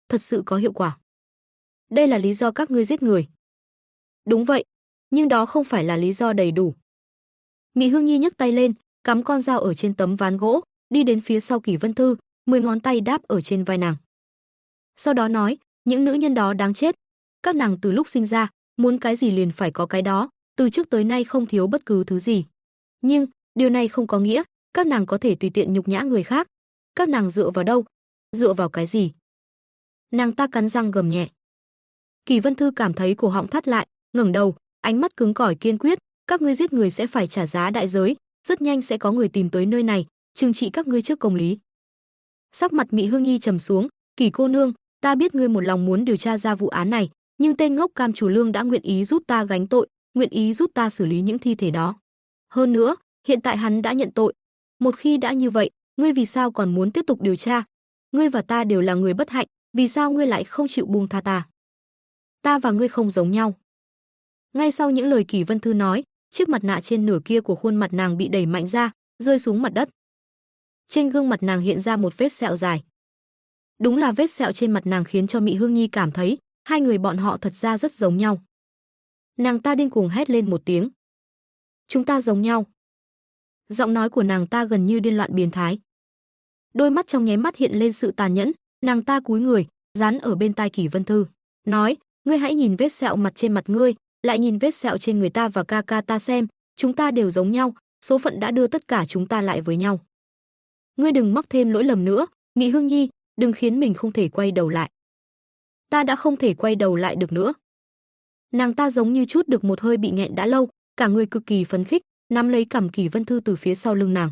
thật sự có hiệu quả. Đây là lý do các ngươi giết người. Đúng vậy, nhưng đó không phải là lý do đầy đủ. Mị Hương Nhi nhấc tay lên, cắm con dao ở trên tấm ván gỗ, đi đến phía sau Kỷ Vân Thư, 10 ngón tay đáp ở trên vai nàng. Sau đó nói, những nữ nhân đó đáng chết. Các nàng từ lúc sinh ra, muốn cái gì liền phải có cái đó, từ trước tới nay không thiếu bất cứ thứ gì. Nhưng, điều này không có nghĩa, các nàng có thể tùy tiện nhục nhã người khác. Các nàng dựa vào đâu? Dựa vào cái gì? Nàng ta cắn răng gầm nhẹ. Kỷ Vân Thư cảm thấy cổ họng thắt lại, ngẩng đầu, ánh mắt cứng cỏi kiên quyết, các ngươi giết người sẽ phải trả giá đại giới, rất nhanh sẽ có người tìm tới nơi này, trừng trị các ngươi trước công lý. Sắc mặt Mị Hương Nhi trầm xuống, Kỷ cô nương, ta biết ngươi một lòng muốn điều tra ra vụ án này, nhưng tên ngốc Cam Chủ Lương đã nguyện ý giúp ta gánh tội, nguyện ý giúp ta xử lý những thi thể đó. Hơn nữa, hiện tại hắn đã nhận tội. Một khi đã như vậy, ngươi vì sao còn muốn tiếp tục điều tra? Ngươi và ta đều là người bất hạnh, vì sao ngươi lại không chịu buông tha ta? Ta và ngươi không giống nhau. Ngay sau những lời Kỷ Vân Thư nói, chiếc mặt nạ trên nửa kia của khuôn mặt nàng bị đẩy mạnh ra, rơi xuống mặt đất. Trên gương mặt nàng hiện ra một vết sẹo dài. Đúng là vết sẹo trên mặt nàng khiến cho Mị Hương Nhi cảm thấy hai người bọn họ thật ra rất giống nhau. Nàng ta điên cuồng hét lên một tiếng. Chúng ta giống nhau. Giọng nói của nàng ta gần như điên loạn biến thái. Đôi mắt trong nháy mắt hiện lên sự tàn nhẫn, nàng ta cúi người, dán ở bên tai Kỷ Vân Thư, nói, ngươi hãy nhìn vết sẹo mặt trên mặt ngươi, lại nhìn vết sẹo trên người ta và ca ca ta xem, chúng ta đều giống nhau, số phận đã đưa tất cả chúng ta lại với nhau. Ngươi đừng mắc thêm lỗi lầm nữa, Mị Hương Nhi, đừng khiến mình không thể quay đầu lại. Ta đã không thể quay đầu lại được nữa. Nàng ta giống như chút được một hơi bị nghẹn đã lâu, cả người cực kỳ phấn khích, nắm lấy cằm Kỷ Vân Thư từ phía sau lưng nàng.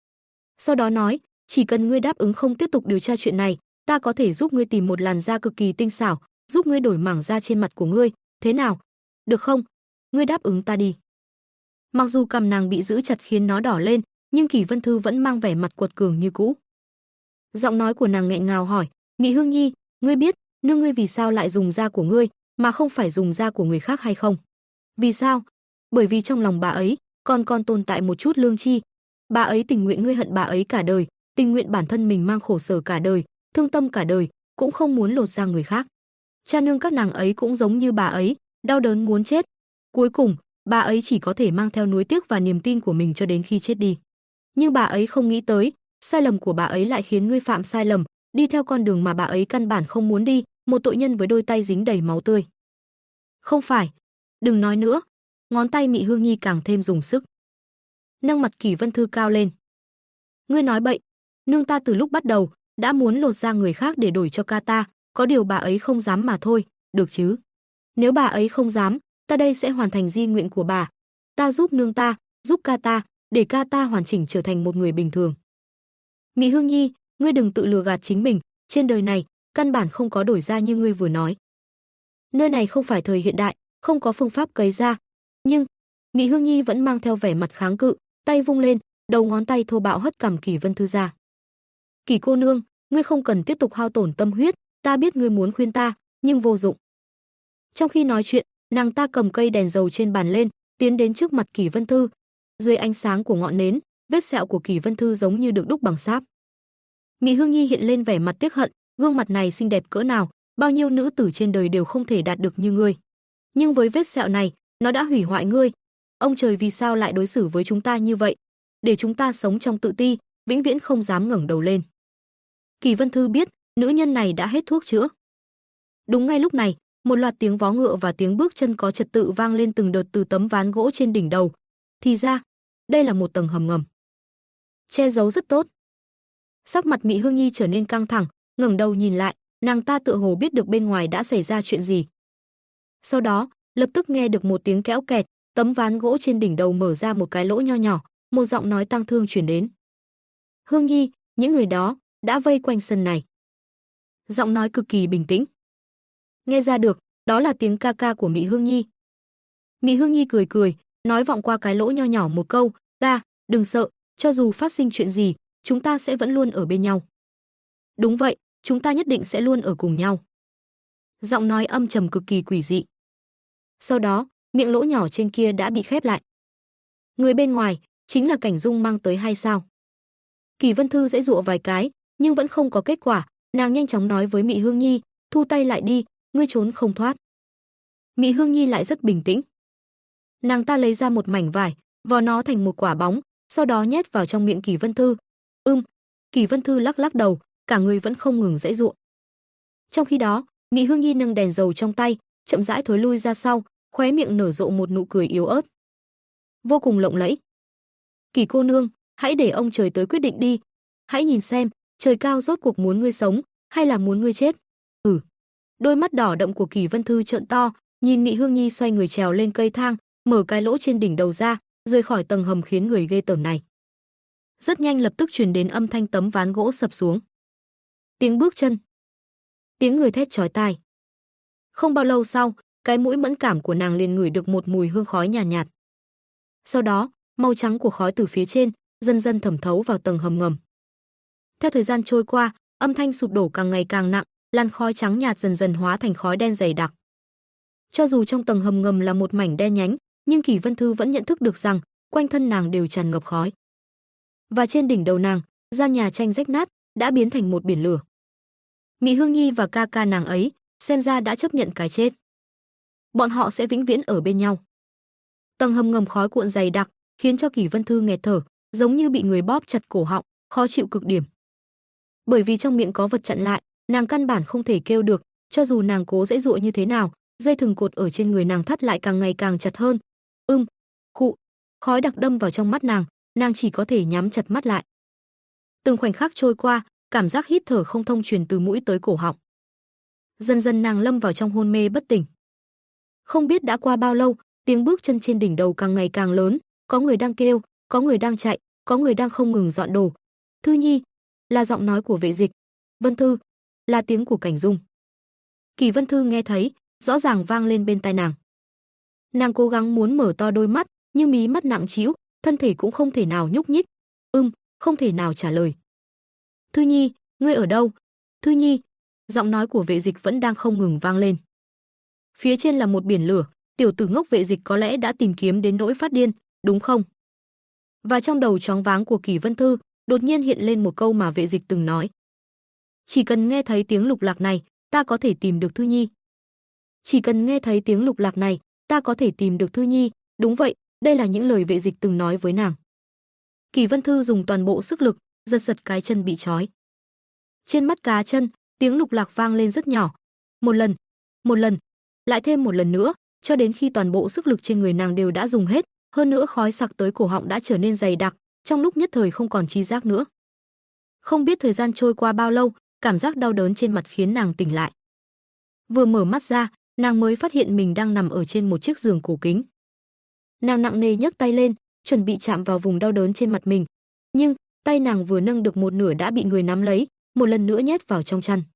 Sau đó nói, chỉ cần ngươi đáp ứng không tiếp tục điều tra chuyện này, ta có thể giúp ngươi tìm một làn da cực kỳ tinh xảo, giúp ngươi đổi mảng da trên mặt của ngươi, thế nào? Được không? Ngươi đáp ứng ta đi. Mặc dù cằm nàng bị giữ chặt khiến nó đỏ lên, nhưng Kỷ Vân Thư vẫn mang vẻ mặt quật cường như cũ. Giọng nói của nàng nghẹn ngào hỏi, Mị Hương Nhi, ngươi biết, nương ngươi vì sao lại dùng da của ngươi, mà không phải dùng da của người khác hay không? Vì sao? Bởi vì trong lòng bà ấy, còn tồn tại một chút lương tri. Bà ấy tình nguyện ngươi hận bà ấy cả đời, tình nguyện bản thân mình mang khổ sở cả đời, thương tâm cả đời, cũng không muốn lột da người khác. Cha nương các nàng ấy cũng giống như bà ấy, đau đớn muốn chết. Cuối cùng, bà ấy chỉ có thể mang theo nuối tiếc và niềm tin của mình cho đến khi chết đi. Nhưng bà ấy không nghĩ tới, sai lầm của bà ấy lại khiến ngươi phạm sai lầm, đi theo con đường mà bà ấy căn bản không muốn đi, một tội nhân với đôi tay dính đầy máu tươi. Không phải, đừng nói nữa. Ngón tay Mị Hương Nhi càng thêm dùng sức. Nâng mặt Kỷ Vân Thư cao lên. Ngươi nói bậy, nương ta từ lúc bắt đầu đã muốn lột da người khác để đổi cho ca ta, có điều bà ấy không dám mà thôi, được chứ? Nếu bà ấy không dám, ta đây sẽ hoàn thành di nguyện của bà. Ta giúp nương ta, giúp ca ta, để ca ta hoàn chỉnh trở thành một người bình thường. Mị Hương Nhi, ngươi đừng tự lừa gạt chính mình, trên đời này, căn bản không có đổi da như ngươi vừa nói. Nơi này không phải thời hiện đại, không có phương pháp cấy da. Nhưng, Mị Hương Nhi vẫn mang theo vẻ mặt kháng cự, tay vung lên, đầu ngón tay thô bạo hất cằm Kỷ Vân Thư ra. Kỷ cô nương, ngươi không cần tiếp tục hao tổn tâm huyết, ta biết ngươi muốn khuyên ta, nhưng vô dụng. Trong khi nói chuyện, nàng ta cầm cây đèn dầu trên bàn lên, tiến đến trước mặt Kỷ Vân Thư. Dưới ánh sáng của ngọn nến, vết sẹo của Kỷ Vân Thư giống như được đúc bằng sáp. Mị Hương Nhi hiện lên vẻ mặt tiếc hận, gương mặt này xinh đẹp cỡ nào, bao nhiêu nữ tử trên đời đều không thể đạt được như ngươi. Nhưng với vết sẹo này, nó đã hủy hoại ngươi. Ông trời vì sao lại đối xử với chúng ta như vậy? Để chúng ta sống trong tự ti, vĩnh viễn không dám ngẩng đầu lên. Kỷ Vân Thư biết, nữ nhân này đã hết thuốc chữa. Đúng ngay lúc này, một loạt tiếng vó ngựa và tiếng bước chân có trật tự vang lên từng đợt từ tấm ván gỗ trên đỉnh đầu. Thì ra, đây là một tầng hầm ngầm. Che giấu rất tốt. Sắc mặt Mị Hương Nhi trở nên căng thẳng, ngẩng đầu nhìn lại, nàng ta tựa hồ biết được bên ngoài đã xảy ra chuyện gì. Sau đó, lập tức nghe được một tiếng kéo kẹt, tấm ván gỗ trên đỉnh đầu mở ra một cái lỗ nho nhỏ, một giọng nói tang thương truyền đến. Hương Nhi, những người đó đã vây quanh sân này. Giọng nói cực kỳ bình tĩnh. Nghe ra được, đó là tiếng ca ca của Mị Hương Nhi. Mị Hương Nhi cười cười, nói vọng qua cái lỗ nho nhỏ một câu, "Ca, đừng sợ, cho dù phát sinh chuyện gì, chúng ta sẽ vẫn luôn ở bên nhau." Đúng vậy, chúng ta nhất định sẽ luôn ở cùng nhau. Giọng nói âm trầm cực kỳ quỷ dị. Sau đó, miệng lỗ nhỏ trên kia đã bị khép lại. Người bên ngoài chính là Cảnh Dung mang tới hay sao? Kỷ Vân Thư giãy giụa vài cái, nhưng vẫn không có kết quả, nàng nhanh chóng nói với Mị Hương Nhi, thu tay lại đi, ngươi trốn không thoát. Mị Hương Nhi lại rất bình tĩnh. Nàng ta lấy ra một mảnh vải, vò nó thành một quả bóng, sau đó nhét vào trong miệng Kỷ Vân Thư. Kỷ Vân Thư lắc lắc đầu, cả người vẫn không ngừng giãy giụa. Trong khi đó, Mị Hương Nhi nâng đèn dầu trong tay, chậm rãi thối lui ra sau, khóe miệng nở rộ một nụ cười yếu ớt, vô cùng lộng lẫy. Kỷ cô nương, hãy để ông trời tới quyết định đi. Hãy nhìn xem, trời cao rốt cuộc muốn ngươi sống, hay là muốn ngươi chết. Đôi mắt đỏ đậm của Kỷ Vân Thư trợn to, nhìn Mị Hương Nhi xoay người trèo lên cây thang, mở cái lỗ trên đỉnh đầu ra, rời khỏi tầng hầm khiến người ghê tởm này. Rất nhanh lập tức truyền đến âm thanh tấm ván gỗ sập xuống. Tiếng bước chân, tiếng người thét chói tai. Không bao lâu sau, cái mũi mẫn cảm của nàng liền ngửi được một mùi hương khói nhàn nhạt. Sau đó, màu trắng của khói từ phía trên dần dần thẩm thấu vào tầng hầm ngầm. Theo thời gian trôi qua, âm thanh sụp đổ càng ngày càng nặng, làn khói trắng nhạt dần dần hóa thành khói đen dày đặc. Cho dù trong tầng hầm ngầm là một mảnh đen nhánh, nhưng Kỷ Vân Thư vẫn nhận thức được rằng quanh thân nàng đều tràn ngập khói. Và trên đỉnh đầu nàng, gian nhà tranh rách nát đã biến thành một biển lửa. Mị Hương Nhi và ca ca nàng ấy xem ra đã chấp nhận cái chết. Bọn họ sẽ vĩnh viễn ở bên nhau. Tầng hầm ngầm khói cuộn dày đặc, khiến cho Kỷ Vân Thư nghẹt thở, giống như bị người bóp chặt cổ họng, khó chịu cực điểm. Bởi vì trong miệng có vật chặn lại, nàng căn bản không thể kêu được, cho dù nàng cố giãy giụa như thế nào, dây thừng cột ở trên người nàng thắt lại càng ngày càng chặt hơn. Khụ, khói đặc đâm vào trong mắt nàng chỉ có thể nhắm chặt mắt lại. Từng khoảnh khắc trôi qua, cảm giác hít thở không thông truyền từ mũi tới cổ họng. Dần dần nàng lâm vào trong hôn mê bất tỉnh. Không biết đã qua bao lâu, tiếng bước chân trên đỉnh đầu càng ngày càng lớn, có người đang kêu, có người đang chạy, có người đang không ngừng dọn đồ. Thư Nhi, là giọng nói của Vệ Dịch. Vân Thư, là tiếng của Cảnh Dung. Kỷ Vân Thư nghe thấy, rõ ràng vang lên bên tai nàng. Nàng cố gắng muốn mở to đôi mắt, nhưng mí mắt nặng trĩu, thân thể cũng không thể nào nhúc nhích. Không thể nào trả lời. Thư Nhi, ngươi ở đâu? Thư Nhi, giọng nói của Vệ Dịch vẫn đang không ngừng vang lên. Phía trên là một biển lửa, tiểu tử ngốc Vệ Dịch có lẽ đã tìm kiếm đến nỗi phát điên, đúng không? Và trong đầu choáng váng của Kỷ Vân Thư, đột nhiên hiện lên một câu mà Vệ Dịch từng nói. Chỉ cần nghe thấy tiếng lục lạc này, ta có thể tìm được Thư Nhi. Chỉ cần nghe thấy tiếng lục lạc này, ta có thể tìm được Thư Nhi. Đúng vậy, đây là những lời Vệ Dịch từng nói với nàng. Kỷ Vân Thư dùng toàn bộ sức lực, giật cái chân bị trói. Trên mắt cá chân, tiếng lục lạc vang lên rất nhỏ. Một lần, lại thêm một lần nữa, cho đến khi toàn bộ sức lực trên người nàng đều đã dùng hết, hơn nữa khói sặc tới cổ họng đã trở nên dày đặc, trong lúc nhất thời không còn tri giác nữa. Không biết thời gian trôi qua bao lâu, cảm giác đau đớn trên mặt khiến nàng tỉnh lại. Vừa mở mắt ra, nàng mới phát hiện mình đang nằm ở trên một chiếc giường cổ kính. Nàng nặng nề nhấc tay lên, chuẩn bị chạm vào vùng đau đớn trên mặt mình, nhưng tay nàng vừa nâng được một nửa đã bị người nắm lấy, một lần nữa nhét vào trong chăn.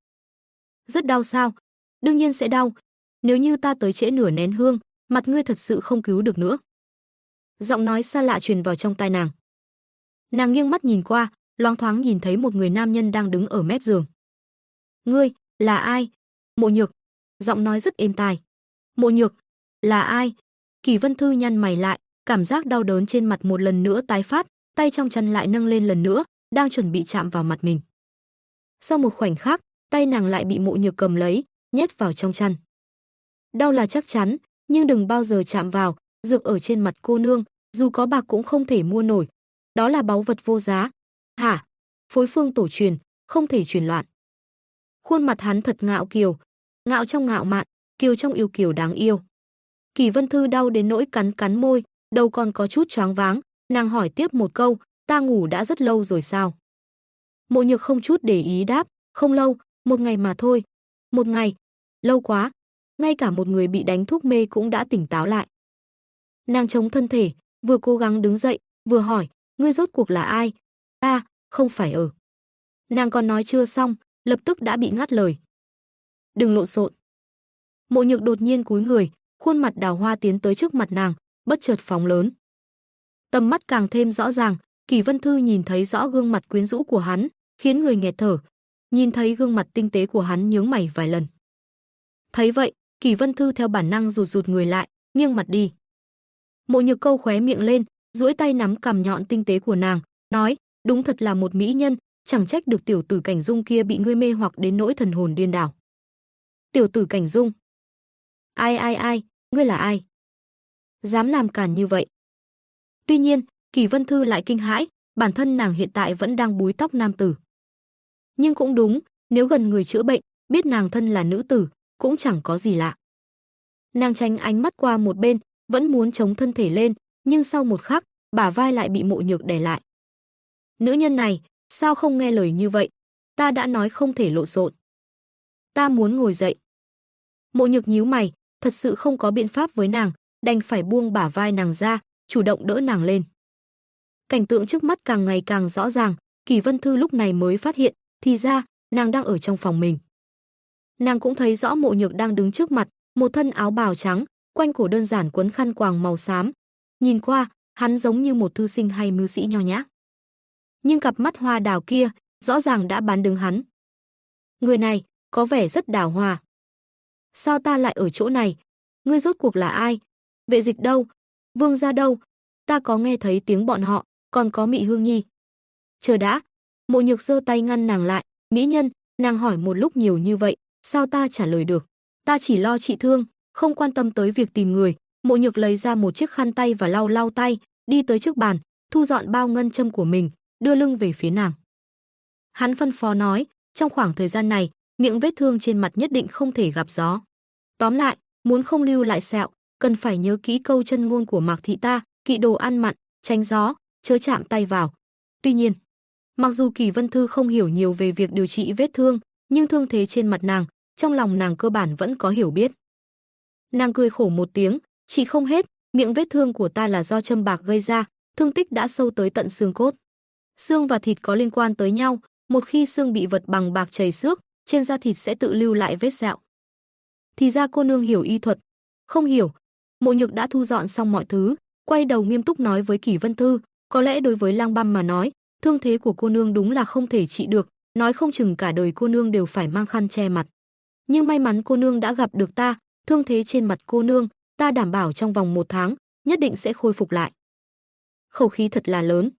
Rất đau sao? Đương nhiên sẽ đau. Nếu như ta tới trễ nửa nén hương, mặt ngươi thật sự không cứu được nữa. Giọng nói xa lạ truyền vào trong tai nàng. Nàng nghiêng mắt nhìn qua, loáng thoáng nhìn thấy một người nam nhân đang đứng ở mép giường. Ngươi, là ai? Mộ Nhược. Giọng nói rất êm tai. Mộ Nhược, là ai? Kỷ Vân Thư nhăn mày lại, cảm giác đau đớn trên mặt một lần nữa tái phát, tay trong chăn lại nâng lên lần nữa, đang chuẩn bị chạm vào mặt mình. Sau một khoảnh khắc, tay nàng lại bị Mộ Nhược cầm lấy, nhét vào trong chăn. Đau là chắc chắn, nhưng đừng bao giờ chạm vào, dược ở trên mặt cô nương, dù có bạc cũng không thể mua nổi. Đó là báu vật vô giá. Hả? Phối phương tổ truyền, không thể truyền loạn. Khuôn mặt hắn thật ngạo kiều, ngạo trong ngạo mạn, kiều trong yêu kiều đáng yêu. Kỷ Vân Thư đau đến nỗi cắn môi, đầu còn có chút choáng váng, nàng hỏi tiếp một câu, ta ngủ đã rất lâu rồi sao? Mộ Nhược không chút để ý đáp, không lâu, một ngày mà thôi. Một ngày? Lâu quá, ngay cả một người bị đánh thuốc mê cũng đã tỉnh táo lại. Nàng chống thân thể, vừa cố gắng đứng dậy, vừa hỏi, ngươi rốt cuộc là ai? Không phải ở. Nàng còn nói chưa xong, lập tức đã bị ngắt lời. Đừng lộn xộn. Mộ Nhược đột nhiên cúi người, khuôn mặt đào hoa tiến tới trước mặt nàng, bất chợt phóng lớn. Tầm mắt càng thêm rõ ràng, Kỷ Vân Thư nhìn thấy rõ gương mặt quyến rũ của hắn, khiến người nghẹt thở. Nhìn thấy gương mặt tinh tế của hắn nhướng mày vài lần. Thấy vậy, Kỷ Vân Thư theo bản năng rụt người lại, nghiêng mặt đi. Mộ Nhược câu khóe miệng lên, duỗi tay nắm cằm nhọn tinh tế của nàng, nói, đúng thật là một mỹ nhân, chẳng trách được tiểu tử Cảnh Dung kia bị ngươi mê hoặc đến nỗi thần hồn điên đảo. Tiểu tử Cảnh Dung. Ai, ngươi là ai? Dám làm cản như vậy. Tuy nhiên, Kỳ Vân Thư lại kinh hãi, bản thân nàng hiện tại vẫn đang búi tóc nam tử. Nhưng cũng đúng, nếu gần người chữa bệnh, biết nàng thân là nữ tử, cũng chẳng có gì lạ. Nàng tránh ánh mắt qua một bên, vẫn muốn chống thân thể lên, nhưng sau một khắc, bả vai lại bị Mộ Nhược đè lại. Nữ nhân này, sao không nghe lời như vậy? Ta đã nói không thể lộn xộn. Ta muốn ngồi dậy. Mộ Nhược nhíu mày, thật sự không có biện pháp với nàng, đành phải buông bả vai nàng ra, chủ động đỡ nàng lên. Cảnh tượng trước mắt càng ngày càng rõ ràng, Kỳ Vân Thư lúc này mới phát hiện, thì ra, nàng đang ở trong phòng mình. Nàng cũng thấy rõ Mộ Nhược đang đứng trước mặt, một thân áo bào trắng, quanh cổ đơn giản quấn khăn quàng màu xám. Nhìn qua, hắn giống như một thư sinh hay mưu sĩ nho nhã. Nhưng cặp mắt hoa đào kia, rõ ràng đã bán đứng hắn. Người này, có vẻ rất đào hoa. Sao ta lại ở chỗ này? Ngươi rốt cuộc là ai? Vệ Dịch đâu? Vương gia đâu? Ta có nghe thấy tiếng bọn họ, còn có Mị Hương Nhi. Chờ đã, Mộ Nhược giơ tay ngăn nàng lại, mỹ nhân, nàng hỏi một lúc nhiều như vậy, sao ta trả lời được? Ta chỉ lo trị thương, không quan tâm tới việc tìm người. Mộ Nhược lấy ra một chiếc khăn tay và lau lau tay, đi tới trước bàn, thu dọn bao ngân châm của mình, đưa lưng về phía nàng. Hắn phân phó nói, trong khoảng thời gian này, miệng vết thương trên mặt nhất định không thể gặp gió. Tóm lại, muốn không lưu lại sẹo, cần phải nhớ kỹ câu chân ngôn của Mạc thị ta, kỵ đồ ăn mặn, tránh gió, chớ chạm tay vào. Tuy nhiên, mặc dù Kỳ Vân Thư không hiểu nhiều về việc điều trị vết thương, nhưng thương thế trên mặt nàng, trong lòng nàng cơ bản vẫn có hiểu biết. Nàng cười khổ một tiếng, chỉ không hết, miệng vết thương của ta là do châm bạc gây ra, thương tích đã sâu tới tận xương cốt. Xương và thịt có liên quan tới nhau, một khi xương bị vật bằng bạc chảy xước, trên da thịt sẽ tự lưu lại vết sẹo. Thì ra cô nương hiểu y thuật. Không hiểu. Mộ Nhược đã thu dọn xong mọi thứ, quay đầu nghiêm túc nói với Kỳ Vân Thư, có lẽ đối với Lang Băm mà nói, thương thế của cô nương đúng là không thể trị được, nói không chừng cả đời cô nương đều phải mang khăn che mặt. Nhưng may mắn cô nương đã gặp được ta, thương thế trên mặt cô nương, ta đảm bảo trong vòng 1 tháng, nhất định sẽ khôi phục lại. Khẩu khí thật là lớn.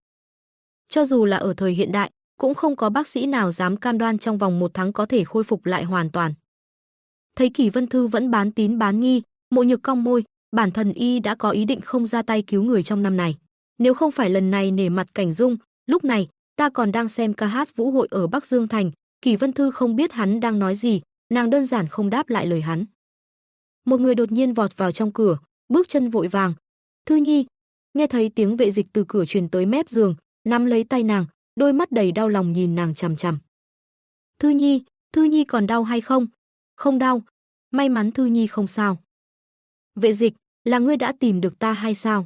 Cho dù là ở thời hiện đại, cũng không có bác sĩ nào dám cam đoan trong vòng 1 tháng có thể khôi phục lại hoàn toàn. Thấy Kỳ Vân Thư vẫn bán tín bán nghi, Mộ Nhược cong môi, bản thân y đã có ý định không ra tay cứu người trong năm này. Nếu không phải lần này nể mặt Cảnh Dung, lúc này ta còn đang xem ca hát vũ hội ở Bắc Dương Thành. Kỳ Vân Thư không biết hắn đang nói gì, nàng đơn giản không đáp lại lời hắn. Một người đột nhiên vọt vào trong cửa, bước chân vội vàng. Thư Nhi, nghe thấy tiếng Vệ Dịch từ cửa truyền tới mép giường, nắm lấy tay nàng, đôi mắt đầy đau lòng nhìn nàng chằm chằm. Thư Nhi còn đau hay không? Không đau, may mắn Thư Nhi không sao. Vệ Dịch, là ngươi đã tìm được ta hay sao?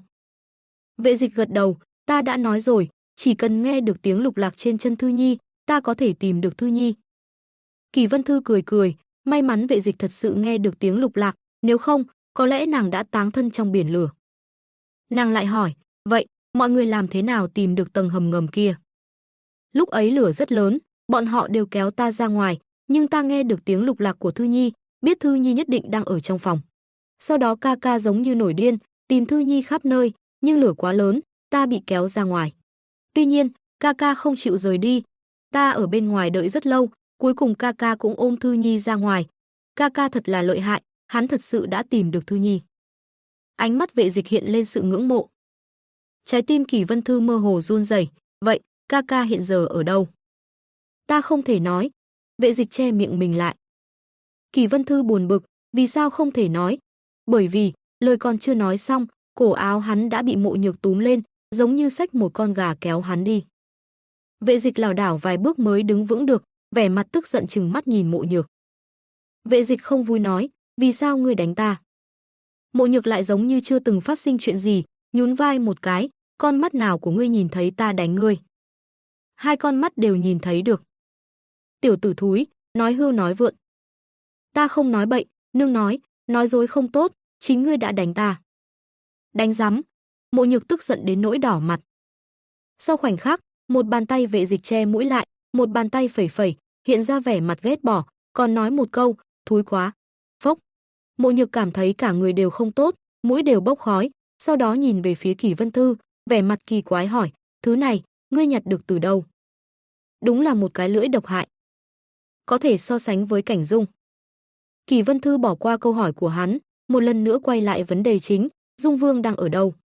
Vệ Dịch gật đầu, ta đã nói rồi, chỉ cần nghe được tiếng lục lạc trên chân Thư Nhi, ta có thể tìm được Thư Nhi. Kỳ Vân Thư cười cười, may mắn Vệ Dịch thật sự nghe được tiếng lục lạc, nếu không, có lẽ nàng đã táng thân trong biển lửa. Nàng lại hỏi, vậy, mọi người làm thế nào tìm được tầng hầm ngầm kia? Lúc ấy lửa rất lớn, bọn họ đều kéo ta ra ngoài, nhưng ta nghe được tiếng lục lạc của Thư Nhi, biết Thư Nhi nhất định đang ở trong phòng. Sau đó ca ca giống như nổi điên, tìm Thư Nhi khắp nơi, nhưng lửa quá lớn, ta bị kéo ra ngoài. Tuy nhiên, ca ca không chịu rời đi, ta ở bên ngoài đợi rất lâu, cuối cùng ca ca cũng ôm Thư Nhi ra ngoài. Ca ca thật là lợi hại, hắn thật sự đã tìm được Thư Nhi. Ánh mắt Vệ Dịch hiện lên sự ngưỡng mộ. Trái tim Kỳ Vân Thư mơ hồ run rẩy, vậy, ca ca hiện giờ ở đâu? Ta không thể nói. Vệ Dịch che miệng mình lại. Kỳ Vân Thư buồn bực, vì sao không thể nói? Bởi vì, lời còn chưa nói xong, cổ áo hắn đã bị Mộ Nhược túm lên, giống như xách một con gà kéo hắn đi. Vệ Dịch lảo đảo vài bước mới đứng vững được, vẻ mặt tức giận trừng mắt nhìn Mộ Nhược. Vệ Dịch không vui nói, vì sao ngươi đánh ta? Mộ Nhược lại giống như chưa từng phát sinh chuyện gì, nhún vai một cái, con mắt nào của ngươi nhìn thấy ta đánh ngươi? Hai con mắt đều nhìn thấy được. Tiểu tử thúi, nói hưu nói vượn. Ta không nói bậy, nương nói dối không tốt, chính ngươi đã đánh ta. Đánh rắm. Mộ Nhược tức giận đến nỗi đỏ mặt. Sau khoảnh khắc, một bàn tay Vệ Dịch che mũi lại, một bàn tay phẩy phẩy, hiện ra vẻ mặt ghét bỏ, còn nói một câu, thúi quá. Phốc. Mộ Nhược cảm thấy cả người đều không tốt, mũi đều bốc khói, sau đó nhìn về phía Kỳ Vân Thư, vẻ mặt kỳ quái hỏi, thứ này, ngươi nhặt được từ đâu? Đúng là một cái lưỡi độc hại. Có thể so sánh với Cảnh Dung. Kỷ Vân Thư bỏ qua câu hỏi của hắn, một lần nữa quay lại vấn đề chính, Dung Vương đang ở đâu?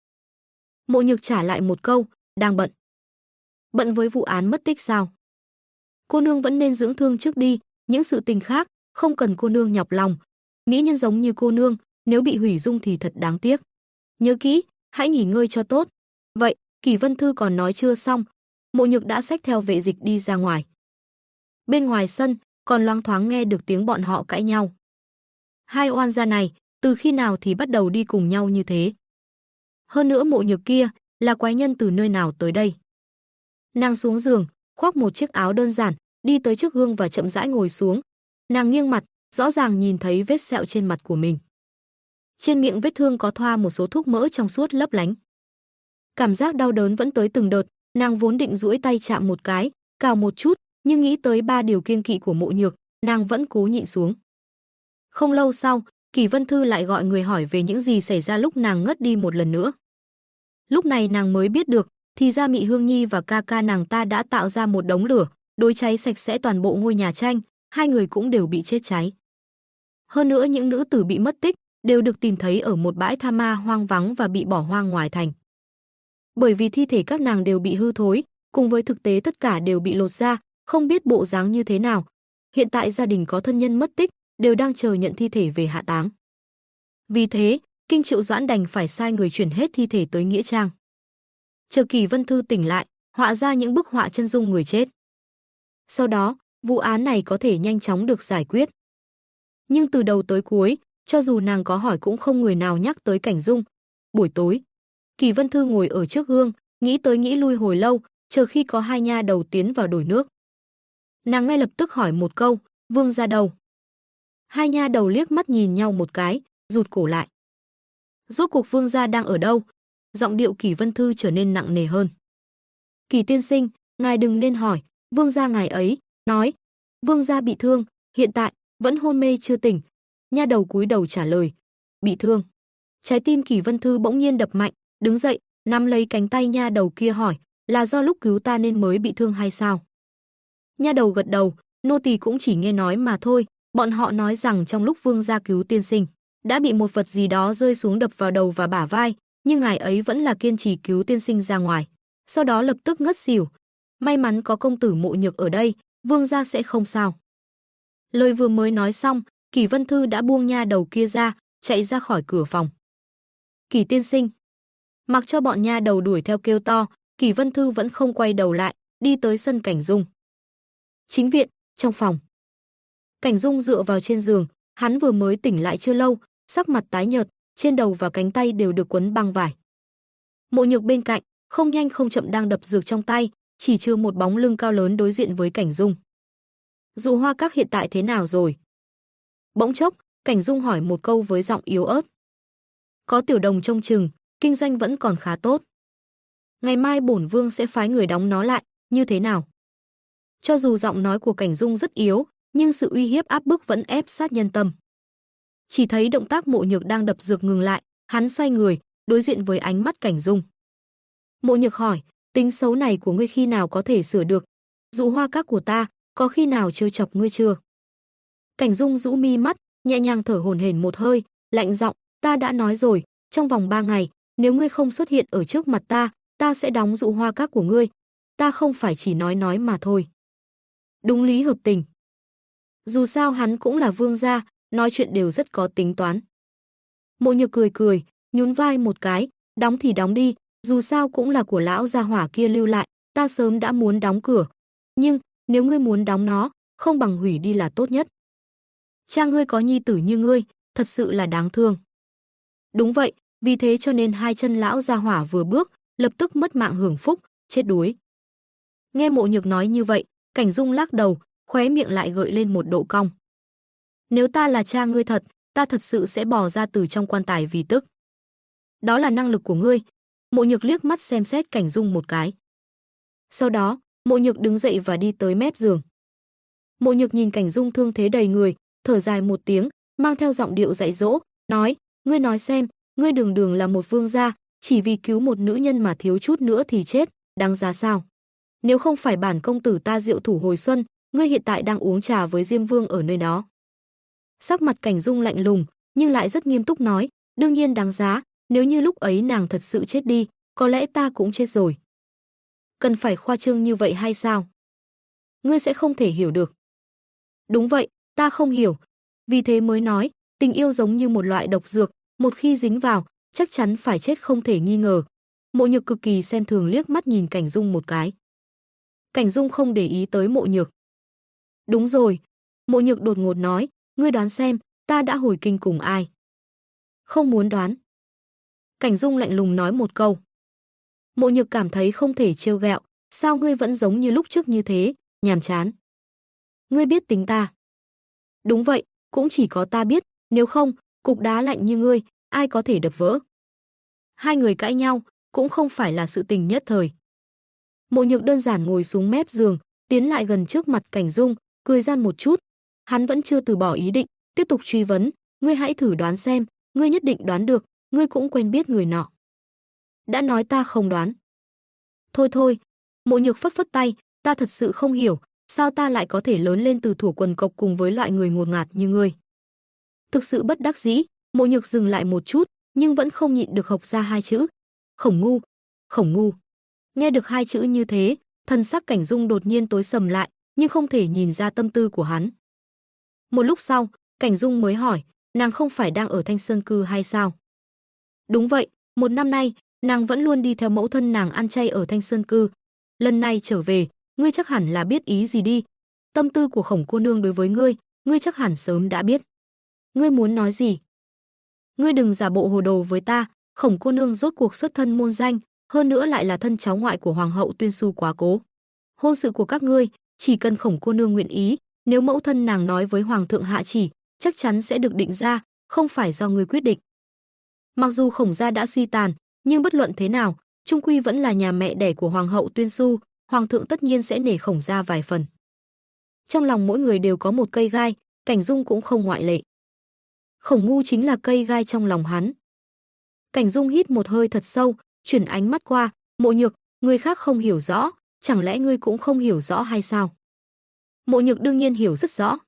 Mộ Nhược trả lại một câu, đang bận. Bận với vụ án mất tích sao? Cô nương vẫn nên dưỡng thương trước đi, những sự tình khác, không cần cô nương nhọc lòng. Mỹ nhân giống như cô nương, nếu bị hủy dung thì thật đáng tiếc. Nhớ kỹ, hãy nghỉ ngơi cho tốt. Vậy, Kỷ Vân Thư còn nói chưa xong, Mộ Nhược đã xách theo vệ dịch đi ra ngoài. Bên ngoài sân, còn loáng thoáng nghe được tiếng bọn họ cãi nhau. Hai oan gia này, từ khi nào thì bắt đầu đi cùng nhau như thế? Hơn nữa Mộ Nhược kia, là quái nhân từ nơi nào tới đây? Nàng xuống giường, khoác một chiếc áo đơn giản, đi tới trước gương và chậm rãi ngồi xuống. Nàng nghiêng mặt, rõ ràng nhìn thấy vết sẹo trên mặt của mình. Trên miệng vết thương có thoa một số thuốc mỡ trong suốt lấp lánh. Cảm giác đau đớn vẫn tới từng đợt, nàng vốn định duỗi tay chạm một cái, cào một chút, nhưng nghĩ tới 3 điều kiêng kỵ của Mộ Nhược, nàng vẫn cố nhịn xuống. Không lâu sau, Kỷ Vân Thư lại gọi người hỏi về những gì xảy ra lúc nàng ngất đi một lần nữa. Lúc này nàng mới biết được, thì ra Mị Hương Nhi và ca ca nàng ta đã tạo ra một đống lửa, đối cháy sạch sẽ toàn bộ ngôi nhà tranh, hai người cũng đều bị chết cháy. Hơn nữa những nữ tử bị mất tích đều được tìm thấy ở một bãi tha ma hoang vắng và bị bỏ hoang ngoài thành. Bởi vì thi thể các nàng đều bị hư thối, cùng với thực tế tất cả đều bị lột ra, không biết bộ dáng như thế nào. Hiện tại gia đình có thân nhân mất tích, đều đang chờ nhận thi thể về hạ táng. Vì thế, Kinh Triệu Doãn đành phải sai người chuyển hết thi thể tới nghĩa trang. Chờ Kỷ Vân Thư tỉnh lại, họa ra những bức họa chân dung người chết. Sau đó, vụ án này có thể nhanh chóng được giải quyết. Nhưng từ đầu tới cuối, cho dù nàng có hỏi cũng không người nào nhắc tới Cảnh Dung. Buổi tối, Kỷ Vân Thư ngồi ở trước gương, nghĩ tới nghĩ lui hồi lâu, chờ khi có hai nha đầu tiến vào đổi nước. Nàng ngay lập tức hỏi một câu, Vương gia đâu? Hai nha đầu liếc mắt nhìn nhau một cái, rụt cổ lại. Rốt cuộc Vương gia đang ở đâu? Giọng điệu Kỷ Vân Thư trở nên nặng nề hơn. Kỷ tiên sinh, ngài đừng nên hỏi, Vương gia ngài ấy, nói. Vương gia bị thương, hiện tại, vẫn hôn mê chưa tỉnh. Nha đầu cúi đầu trả lời. Bị thương. Trái tim Kỷ Vân Thư bỗng nhiên đập mạnh, đứng dậy, nắm lấy cánh tay nha đầu kia hỏi, là do lúc cứu ta nên mới bị thương hay sao? Nha đầu gật đầu, nô tỳ cũng chỉ nghe nói mà thôi, bọn họ nói rằng trong lúc Vương gia cứu tiên sinh, đã bị một vật gì đó rơi xuống đập vào đầu và bả vai, nhưng ngài ấy vẫn là kiên trì cứu tiên sinh ra ngoài. Sau đó lập tức ngất xỉu. May mắn có công tử Mộ Nhược ở đây, Vương gia sẽ không sao. Lời vừa mới nói xong, Kỷ Vân Thư đã buông nha đầu kia ra, chạy ra khỏi cửa phòng. Kỷ tiên sinh. Mặc cho bọn nha đầu đuổi theo kêu to, Kỷ Vân Thư vẫn không quay đầu lại, đi tới sân Cảnh Dung. Chính viện, trong phòng. Cảnh Dung dựa vào trên giường, hắn vừa mới tỉnh lại chưa lâu, sắc mặt tái nhợt, trên đầu và cánh tay đều được quấn băng vải. Mộ Nhược bên cạnh, không nhanh không chậm đang đập dược trong tay, chỉ trừ một bóng lưng cao lớn đối diện với Cảnh Dung. Dụ Hoa Các hiện tại thế nào rồi? Bỗng chốc, Cảnh Dung hỏi một câu với giọng yếu ớt. Có Tiểu Đồng trông chừng, kinh doanh vẫn còn khá tốt. Ngày mai bổn vương sẽ phái người đóng nó lại, như thế nào? Cho dù giọng nói của Cảnh Dung rất yếu, nhưng sự uy hiếp áp bức vẫn ép sát nhân tâm. Chỉ thấy động tác Mộ Nhược đang đập dược ngừng lại, hắn xoay người, đối diện với ánh mắt Cảnh Dung. Mộ Nhược hỏi, tính xấu này của ngươi khi nào có thể sửa được? Dụ Hoa Các của ta, có khi nào trêu chọc ngươi chưa? Cảnh Dung rũ mi mắt, nhẹ nhàng thở hổn hển một hơi, lạnh giọng, ta đã nói rồi, trong vòng 3 ngày, nếu ngươi không xuất hiện ở trước mặt ta sẽ đóng Dụ Hoa Các của ngươi. Ta không phải chỉ nói mà thôi. Đúng lý hợp tình. Dù sao hắn cũng là vương gia, nói chuyện đều rất có tính toán. Mộ Nhược cười cười, nhún vai một cái, đóng thì đóng đi, dù sao cũng là của lão gia hỏa kia lưu lại, ta sớm đã muốn đóng cửa. Nhưng, nếu ngươi muốn đóng nó, không bằng hủy đi là tốt nhất. Cha ngươi có nhi tử như ngươi, thật sự là đáng thương. Đúng vậy, vì thế cho nên hai chân lão gia hỏa vừa bước, lập tức mất mạng hưởng phúc, chết đuối. Nghe Mộ Nhược nói như vậy, Cảnh Dung lắc đầu, khóe miệng lại gợi lên một độ cong. Nếu ta là cha ngươi thật, ta thật sự sẽ bò ra từ trong quan tài vì tức. Đó là năng lực của ngươi. Mộ Nhược liếc mắt xem xét Cảnh Dung một cái. Sau đó, Mộ Nhược đứng dậy và đi tới mép giường. Mộ Nhược nhìn Cảnh Dung thương thế đầy người, thở dài một tiếng, mang theo giọng điệu dạy dỗ, nói, ngươi nói xem, ngươi đường đường là một vương gia, chỉ vì cứu một nữ nhân mà thiếu chút nữa thì chết, đáng giá sao? Nếu không phải bản công tử ta diệu thủ hồi xuân, ngươi hiện tại đang uống trà với Diêm Vương ở nơi đó. Sắc mặt Cảnh Dung lạnh lùng, nhưng lại rất nghiêm túc nói, đương nhiên đáng giá, nếu như lúc ấy nàng thật sự chết đi, có lẽ ta cũng chết rồi. Cần phải khoa trương như vậy hay sao? Ngươi sẽ không thể hiểu được. Đúng vậy, ta không hiểu. Vì thế mới nói, tình yêu giống như một loại độc dược, một khi dính vào, chắc chắn phải chết không thể nghi ngờ. Mộ Nhược cực kỳ xem thường liếc mắt nhìn Cảnh Dung một cái. Cảnh Dung không để ý tới Mộ Nhược. Đúng rồi, Mộ Nhược đột ngột nói, ngươi đoán xem, ta đã hồi kinh cùng ai? Không muốn đoán. Cảnh Dung lạnh lùng nói một câu. Mộ Nhược cảm thấy không thể trêu ghẹo, sao ngươi vẫn giống như lúc trước như thế, nhàm chán. Ngươi biết tính ta. Đúng vậy, cũng chỉ có ta biết, nếu không, cục đá lạnh như ngươi, ai có thể đập vỡ. Hai người cãi nhau, cũng không phải là sự tình nhất thời. Mộ Nhược đơn giản ngồi xuống mép giường, tiến lại gần trước mặt Cảnh Dung, cười gian một chút. Hắn vẫn chưa từ bỏ ý định, tiếp tục truy vấn, ngươi hãy thử đoán xem, ngươi nhất định đoán được, ngươi cũng quen biết người nọ. Đã nói ta không đoán. Thôi thôi, Mộ Nhược phất phất tay, ta thật sự không hiểu, sao ta lại có thể lớn lên từ thủa quần cộc cùng với loại người ngột ngạt như ngươi. Thực sự bất đắc dĩ, Mộ Nhược dừng lại một chút, nhưng vẫn không nhịn được hộc ra hai chữ. Khổng ngu, khổng ngu. Nghe được hai chữ như thế, thần sắc Cảnh Dung đột nhiên tối sầm lại, nhưng không thể nhìn ra tâm tư của hắn. Một lúc sau, Cảnh Dung mới hỏi, nàng không phải đang ở Thanh Sơn Cư hay sao? Đúng vậy, một năm nay, nàng vẫn luôn đi theo mẫu thân nàng ăn chay ở Thanh Sơn Cư. Lần này trở về, ngươi chắc hẳn là biết ý gì đi. Tâm tư của Khổng cô nương đối với ngươi chắc hẳn sớm đã biết. Ngươi muốn nói gì? Ngươi đừng giả bộ hồ đồ với ta, Khổng cô nương rốt cuộc xuất thân môn danh, hơn nữa lại là thân cháu ngoại của hoàng hậu Tuyên Xu quá cố. Hôn sự của các ngươi, chỉ cần Khổng cô nương nguyện ý, nếu mẫu thân nàng nói với hoàng thượng hạ chỉ, chắc chắn sẽ được định ra, không phải do ngươi quyết định. Mặc dù Khổng gia đã suy tàn, nhưng bất luận thế nào, chung quy vẫn là nhà mẹ đẻ của hoàng hậu Tuyên Xu, hoàng thượng tất nhiên sẽ nể Khổng gia vài phần. Trong lòng mỗi người đều có một cây gai, Cảnh Dung cũng không ngoại lệ. Khổng ngu chính là cây gai trong lòng hắn. Cảnh Dung hít một hơi thật sâu, chuyển ánh mắt qua, Mộ Nhược, người khác không hiểu rõ, chẳng lẽ ngươi cũng không hiểu rõ hay sao? Mộ Nhược đương nhiên hiểu rất rõ.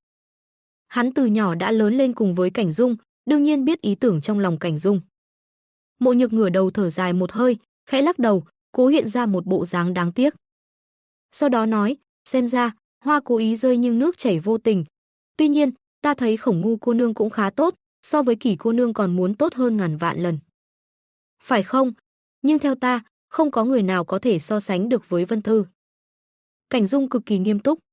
Hắn từ nhỏ đã lớn lên cùng với Cảnh Dung, đương nhiên biết ý tưởng trong lòng Cảnh Dung. Mộ Nhược ngửa đầu thở dài một hơi, khẽ lắc đầu, cố hiện ra một bộ dáng đáng tiếc. Sau đó nói, xem ra, hoa cố ý rơi nhưng nước chảy vô tình. Tuy nhiên, ta thấy Khổng ngu cô nương cũng khá tốt, so với Kỷ cô nương còn muốn tốt hơn ngàn vạn lần. Phải không? Nhưng theo ta, không có người nào có thể so sánh được với Vân Thư. Cảnh Dung cực kỳ nghiêm túc.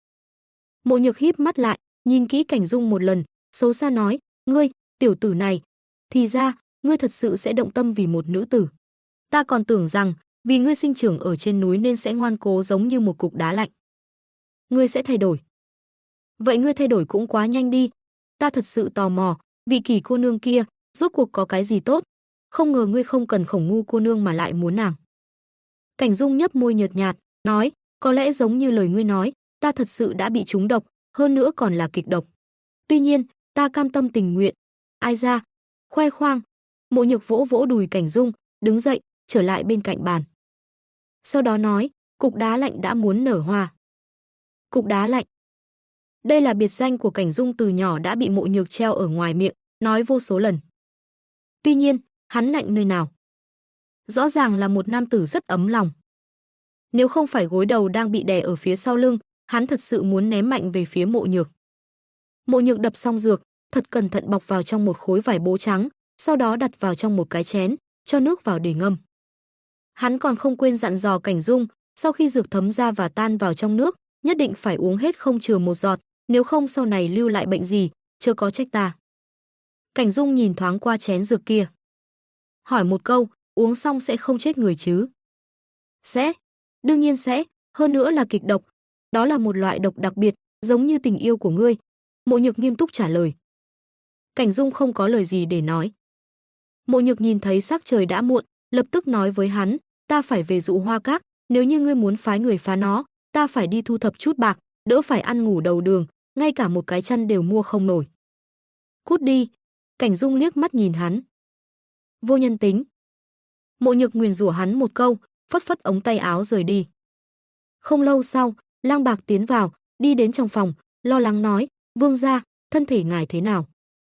Mộ Nhược híp mắt lại, nhìn kỹ Cảnh Dung một lần, xấu xa nói, ngươi, tiểu tử này, thì ra, ngươi thật sự sẽ động tâm vì một nữ tử. Ta còn tưởng rằng, vì ngươi sinh trưởng ở trên núi nên sẽ ngoan cố giống như một cục đá lạnh. Ngươi sẽ thay đổi. Vậy ngươi thay đổi cũng quá nhanh đi. Ta thật sự tò mò, vị Kỷ cô nương kia, rốt cuộc có cái gì tốt? Không ngờ ngươi không cần Khổng ngu cô nương mà lại muốn nàng. Cảnh Dung nhấp môi nhợt nhạt, nói, có lẽ giống như lời ngươi nói, ta thật sự đã bị trúng độc, hơn nữa còn là kịch độc. Tuy nhiên, ta cam tâm tình nguyện. Ai ra? Khoe khoang. Mộ Nhược vỗ vỗ đùi Cảnh Dung, đứng dậy, trở lại bên cạnh bàn. Sau đó nói, cục đá lạnh đã muốn nở hoa. Cục đá lạnh. Đây là biệt danh của Cảnh Dung từ nhỏ đã bị Mộ Nhược treo ở ngoài miệng, nói vô số lần. Tuy nhiên, hắn lạnh nơi nào? Rõ ràng là một nam tử rất ấm lòng. Nếu không phải gối đầu đang bị đè ở phía sau lưng, hắn thật sự muốn ném mạnh về phía Mộ Nhược. Mộ Nhược đập xong dược, thật cẩn thận bọc vào trong một khối vải bố trắng, sau đó đặt vào trong một cái chén, cho nước vào để ngâm. Hắn còn không quên dặn dò Cảnh Dung, sau khi dược thấm ra và tan vào trong nước, nhất định phải uống hết không chừa một giọt, nếu không sau này lưu lại bệnh gì, chớ có trách ta. Cảnh Dung nhìn thoáng qua chén dược kia. Hỏi một câu, uống xong sẽ không chết người chứ? Sẽ, đương nhiên sẽ, hơn nữa là kịch độc. Đó là một loại độc đặc biệt, giống như tình yêu của ngươi. Mộ Nhược nghiêm túc trả lời. Cảnh Dung không có lời gì để nói. Mộ Nhược nhìn thấy sắc trời đã muộn, lập tức nói với hắn, ta phải về Dụ Hoa Các, nếu như ngươi muốn phái người phá nó, ta phải đi thu thập chút bạc, đỡ phải ăn ngủ đầu đường, ngay cả một cái chăn đều mua không nổi. Cút đi. Cảnh Dung liếc mắt nhìn hắn. Vô nhân tính. Mộ Nhược nguyền rủa hắn một câu, phất phất ống tay áo rời đi. Không lâu sau, Lang Bạc tiến vào, đi đến trong phòng, lo lắng nói, vương gia, thân thể ngài thế nào?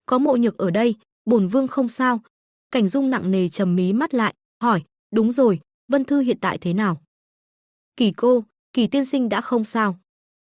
có Mộ Nhược ở đây, bổn vương không sao. Cảnh Dung nặng nề trầm mí mắt lại, hỏi, đúng rồi, Vân Thư hiện tại thế nào? Kỳ cô, Kỳ tiên sinh đã không sao.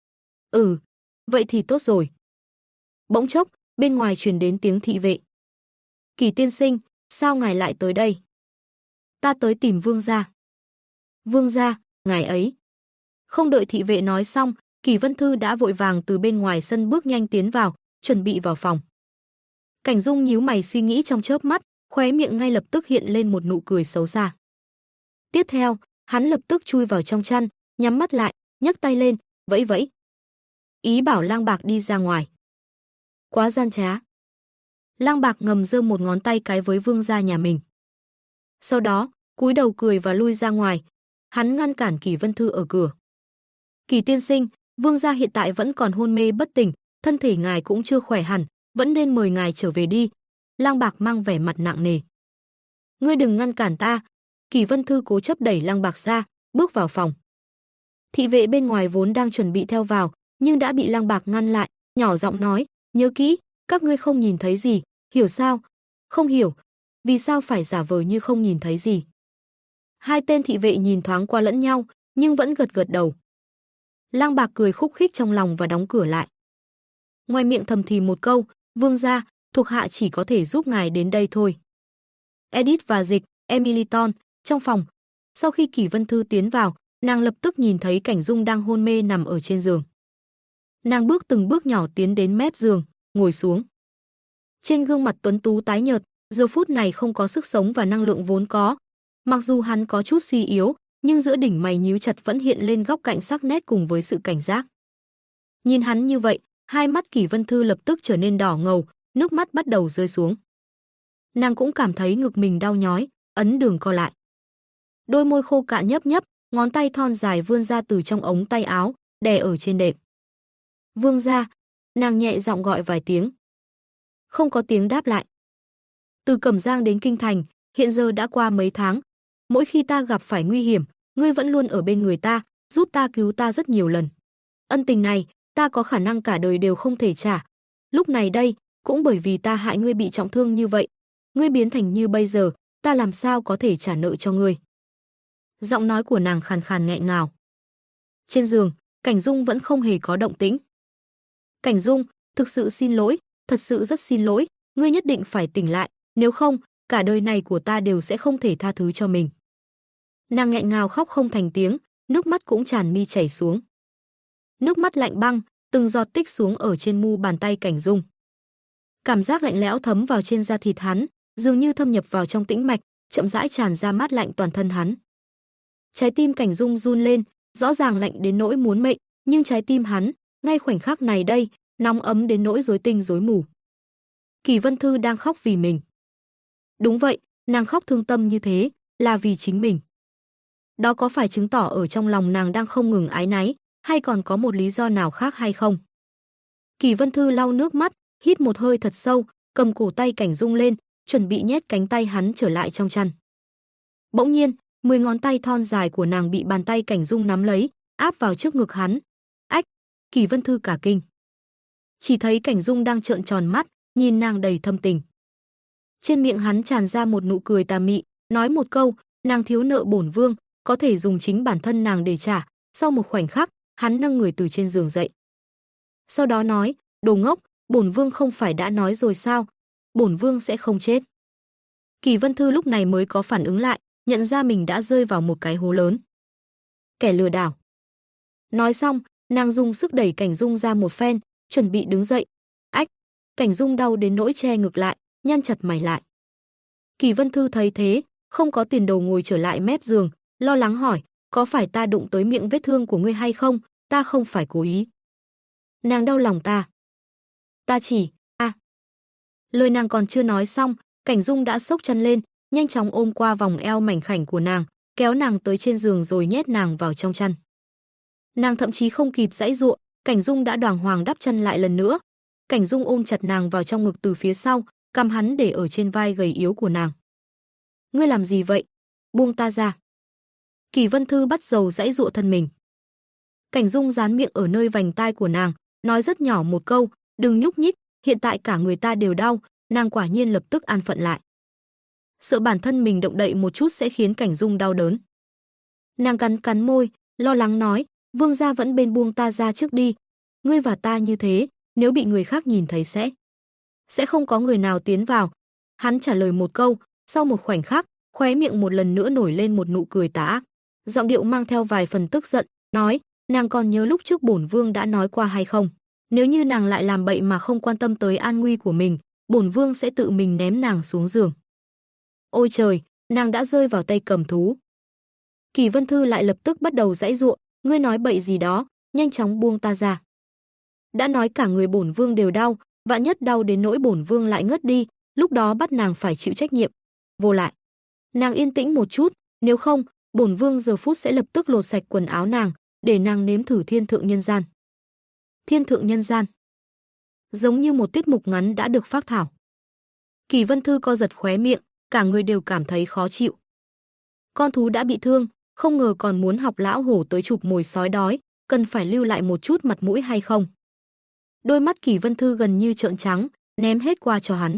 Ừ, vậy thì tốt rồi. Bỗng chốc, bên ngoài truyền đến tiếng thị vệ. Kỳ tiên sinh, sao ngài lại tới đây? Ta tới tìm vương gia. Vương gia, ngài ấy. Không đợi thị vệ nói xong, Kỳ Vân Thư đã vội vàng từ bên ngoài sân bước nhanh tiến vào, chuẩn bị vào phòng. Cảnh Dung nhíu mày suy nghĩ trong chớp mắt, khóe miệng ngay lập tức hiện lên một nụ cười xấu xa. Tiếp theo, hắn lập tức chui vào trong chăn, nhắm mắt lại, nhấc tay lên, vẫy vẫy. Ý bảo Lang Bạc đi ra ngoài. Quá gian trá. Lang Bạc ngầm giơ một ngón tay cái với vương gia nhà mình. Sau đó, cúi đầu cười và lui ra ngoài. Hắn ngăn cản Kỳ Vân Thư ở cửa. Kỳ tiên sinh, vương gia hiện tại vẫn còn hôn mê bất tỉnh, thân thể ngài cũng chưa khỏe hẳn, vẫn nên mời ngài trở về đi. Lang Bạc mang vẻ mặt nặng nề. Ngươi đừng ngăn cản ta. Kỳ Vân Thư cố chấp đẩy Lang Bạc ra, bước vào phòng. Thị vệ bên ngoài vốn đang chuẩn bị theo vào, nhưng đã bị Lang Bạc ngăn lại, nhỏ giọng nói, nhớ kỹ, các ngươi không nhìn thấy gì, hiểu sao? Không hiểu, vì sao phải giả vờ như không nhìn thấy gì? Hai tên thị vệ nhìn thoáng qua lẫn nhau, nhưng vẫn gật gật đầu. Lang Bạc cười khúc khích trong lòng và đóng cửa lại. Ngoài miệng thầm thì một câu, vương gia, thuộc hạ chỉ có thể giúp ngài đến đây thôi. Edith và Dịch, Emiliton, trong phòng. Sau khi Kỳ Vân Thư tiến vào, nàng lập tức nhìn thấy Cảnh Dung đang hôn mê nằm ở trên giường. Nàng bước từng bước nhỏ tiến đến mép giường, ngồi xuống. Trên gương mặt tuấn tú tái nhợt, giờ phút này không có sức sống và năng lượng vốn có. Mặc dù hắn có chút suy yếu, nhưng giữa đỉnh mày nhíu chặt vẫn hiện lên góc cạnh sắc nét cùng với sự cảnh giác. Nhìn hắn như vậy, hai mắt Kỳ Vân Thư lập tức trở nên đỏ ngầu, nước mắt bắt đầu rơi xuống. Nàng cũng cảm thấy ngực mình đau nhói, ấn đường co lại. Đôi môi khô cạn nhấp nhấp, ngón tay thon dài vươn ra từ trong ống tay áo, đè ở trên đệm. Vương gia, nàng nhẹ giọng gọi vài tiếng. Không có tiếng đáp lại. Từ Cẩm Giang đến Kinh Thành, hiện giờ đã qua mấy tháng. Mỗi khi ta gặp phải nguy hiểm, ngươi vẫn luôn ở bên người ta, giúp ta cứu ta rất nhiều lần. Ân tình này, ta có khả năng cả đời đều không thể trả. Lúc này đây, cũng bởi vì ta hại ngươi bị trọng thương như vậy, ngươi biến thành như bây giờ, ta làm sao có thể trả nợ cho ngươi. Giọng nói của nàng khàn khàn nghẹn ngào. Trên giường, Cảnh Dung vẫn không hề có động tĩnh. Cảnh Dung, thực sự xin lỗi, thật sự rất xin lỗi, ngươi nhất định phải tỉnh lại, nếu không, cả đời này của ta đều sẽ không thể tha thứ cho mình. Nàng nghẹn ngào khóc không thành tiếng, nước mắt cũng tràn mi chảy xuống. Nước mắt lạnh băng, từng giọt tích xuống ở trên mu bàn tay Cảnh Dung. Cảm giác lạnh lẽo thấm vào trên da thịt hắn, dường như thâm nhập vào trong tĩnh mạch, chậm rãi tràn ra mát lạnh toàn thân hắn. Trái tim Cảnh Dung run lên, rõ ràng lạnh đến nỗi muốn mệnh, nhưng trái tim hắn, ngay khoảnh khắc này đây, nóng ấm đến nỗi rối tinh rối mù. Kỳ Vân Thư đang khóc vì mình. Đúng vậy, nàng khóc thương tâm như thế, là vì chính mình. Đó có phải chứng tỏ ở trong lòng nàng đang không ngừng áy náy, hay còn có một lý do nào khác hay không? Kỳ Vân Thư lau nước mắt, hít một hơi thật sâu, cầm cổ tay Cảnh Dung lên, chuẩn bị nhét cánh tay hắn trở lại trong chăn. Bỗng nhiên, 10 ngón tay thon dài của nàng bị bàn tay Cảnh Dung nắm lấy, áp vào trước ngực hắn. Ách! Kỳ Vân Thư cả kinh. Chỉ thấy Cảnh Dung đang trợn tròn mắt, nhìn nàng đầy thâm tình. Trên miệng hắn tràn ra một nụ cười tà mị, nói một câu, nàng thiếu nợ bổn vương, có thể dùng chính bản thân nàng để trả. Sau một khoảnh khắc, hắn nâng người từ trên giường dậy. Sau đó nói, đồ ngốc, bổn vương không phải đã nói rồi sao, bổn vương sẽ không chết. Kỳ Vân Thư lúc này mới có phản ứng lại, nhận ra mình đã rơi vào một cái hố lớn. Kẻ lừa đảo. Nói xong, nàng dùng sức đẩy Cảnh Dung ra một phen, chuẩn bị đứng dậy. Ách! Cảnh Dung đau đến nỗi che ngực lại, nhăn chặt mày lại. Kỳ Vân Thư thấy thế, không có tiền đồ ngồi trở lại mép giường, lo lắng hỏi, có phải ta đụng tới miệng vết thương của ngươi hay không? Ta không phải cố ý. Nàng đau lòng ta. Ta chỉ, Lời nàng còn chưa nói xong, Cảnh Dung đã xốc chân lên, nhanh chóng ôm qua vòng eo mảnh khảnh của nàng, kéo nàng tới trên giường rồi nhét nàng vào trong chăn. Nàng thậm chí không kịp giãy giụa, Cảnh Dung đã đàng hoàng đắp chân lại lần nữa. Cảnh Dung ôm chặt nàng vào trong ngực từ phía sau, cầm hắn để ở trên vai gầy yếu của nàng. Ngươi làm gì vậy? Buông ta ra. Kỳ Vân Thư bắt đầu giãy giụa thân mình. Cảnh Dung dán miệng ở nơi vành tai của nàng, nói rất nhỏ một câu, đừng nhúc nhích, hiện tại cả người ta đều đau, nàng quả nhiên lập tức an phận lại. Sợ bản thân mình động đậy một chút sẽ khiến Cảnh Dung đau đớn. Nàng cắn cắn môi, lo lắng nói, Vương gia vẫn bên buông ta ra trước đi. Ngươi và ta như thế, nếu bị người khác nhìn thấy sẽ không có người nào tiến vào. Hắn trả lời một câu, sau một khoảnh khắc, khóe miệng một lần nữa nổi lên một nụ cười tà ác. Giọng điệu mang theo vài phần tức giận, nói, nàng còn nhớ lúc trước bổn vương đã nói qua hay không? Nếu như nàng lại làm bậy mà không quan tâm tới an nguy của mình, bổn vương sẽ tự mình ném nàng xuống giường. Ôi trời, nàng đã rơi vào tay cầm thú. Kỳ Vân Thư lại lập tức bắt đầu giãy giụa, ngươi nói bậy gì đó, nhanh chóng buông ta ra. Đã nói cả người bổn vương đều đau, vạn nhất đau đến nỗi bổn vương lại ngất đi, lúc đó bắt nàng phải chịu trách nhiệm. Vô lại. Nàng yên tĩnh một chút, nếu không, bổn vương giờ phút sẽ lập tức lột sạch quần áo nàng, để nàng nếm thử thiên thượng nhân gian. Thiên thượng nhân gian. Giống như một tiết mục ngắn đã được phác thảo. Kỳ Vân Thư co giật khóe miệng, cả người đều cảm thấy khó chịu. Con thú đã bị thương, không ngờ còn muốn học lão hổ tới chụp mồi sói đói, cần phải lưu lại một chút mặt mũi hay không? Đôi mắt Kỳ Vân Thư gần như trợn trắng, ném hết qua cho hắn.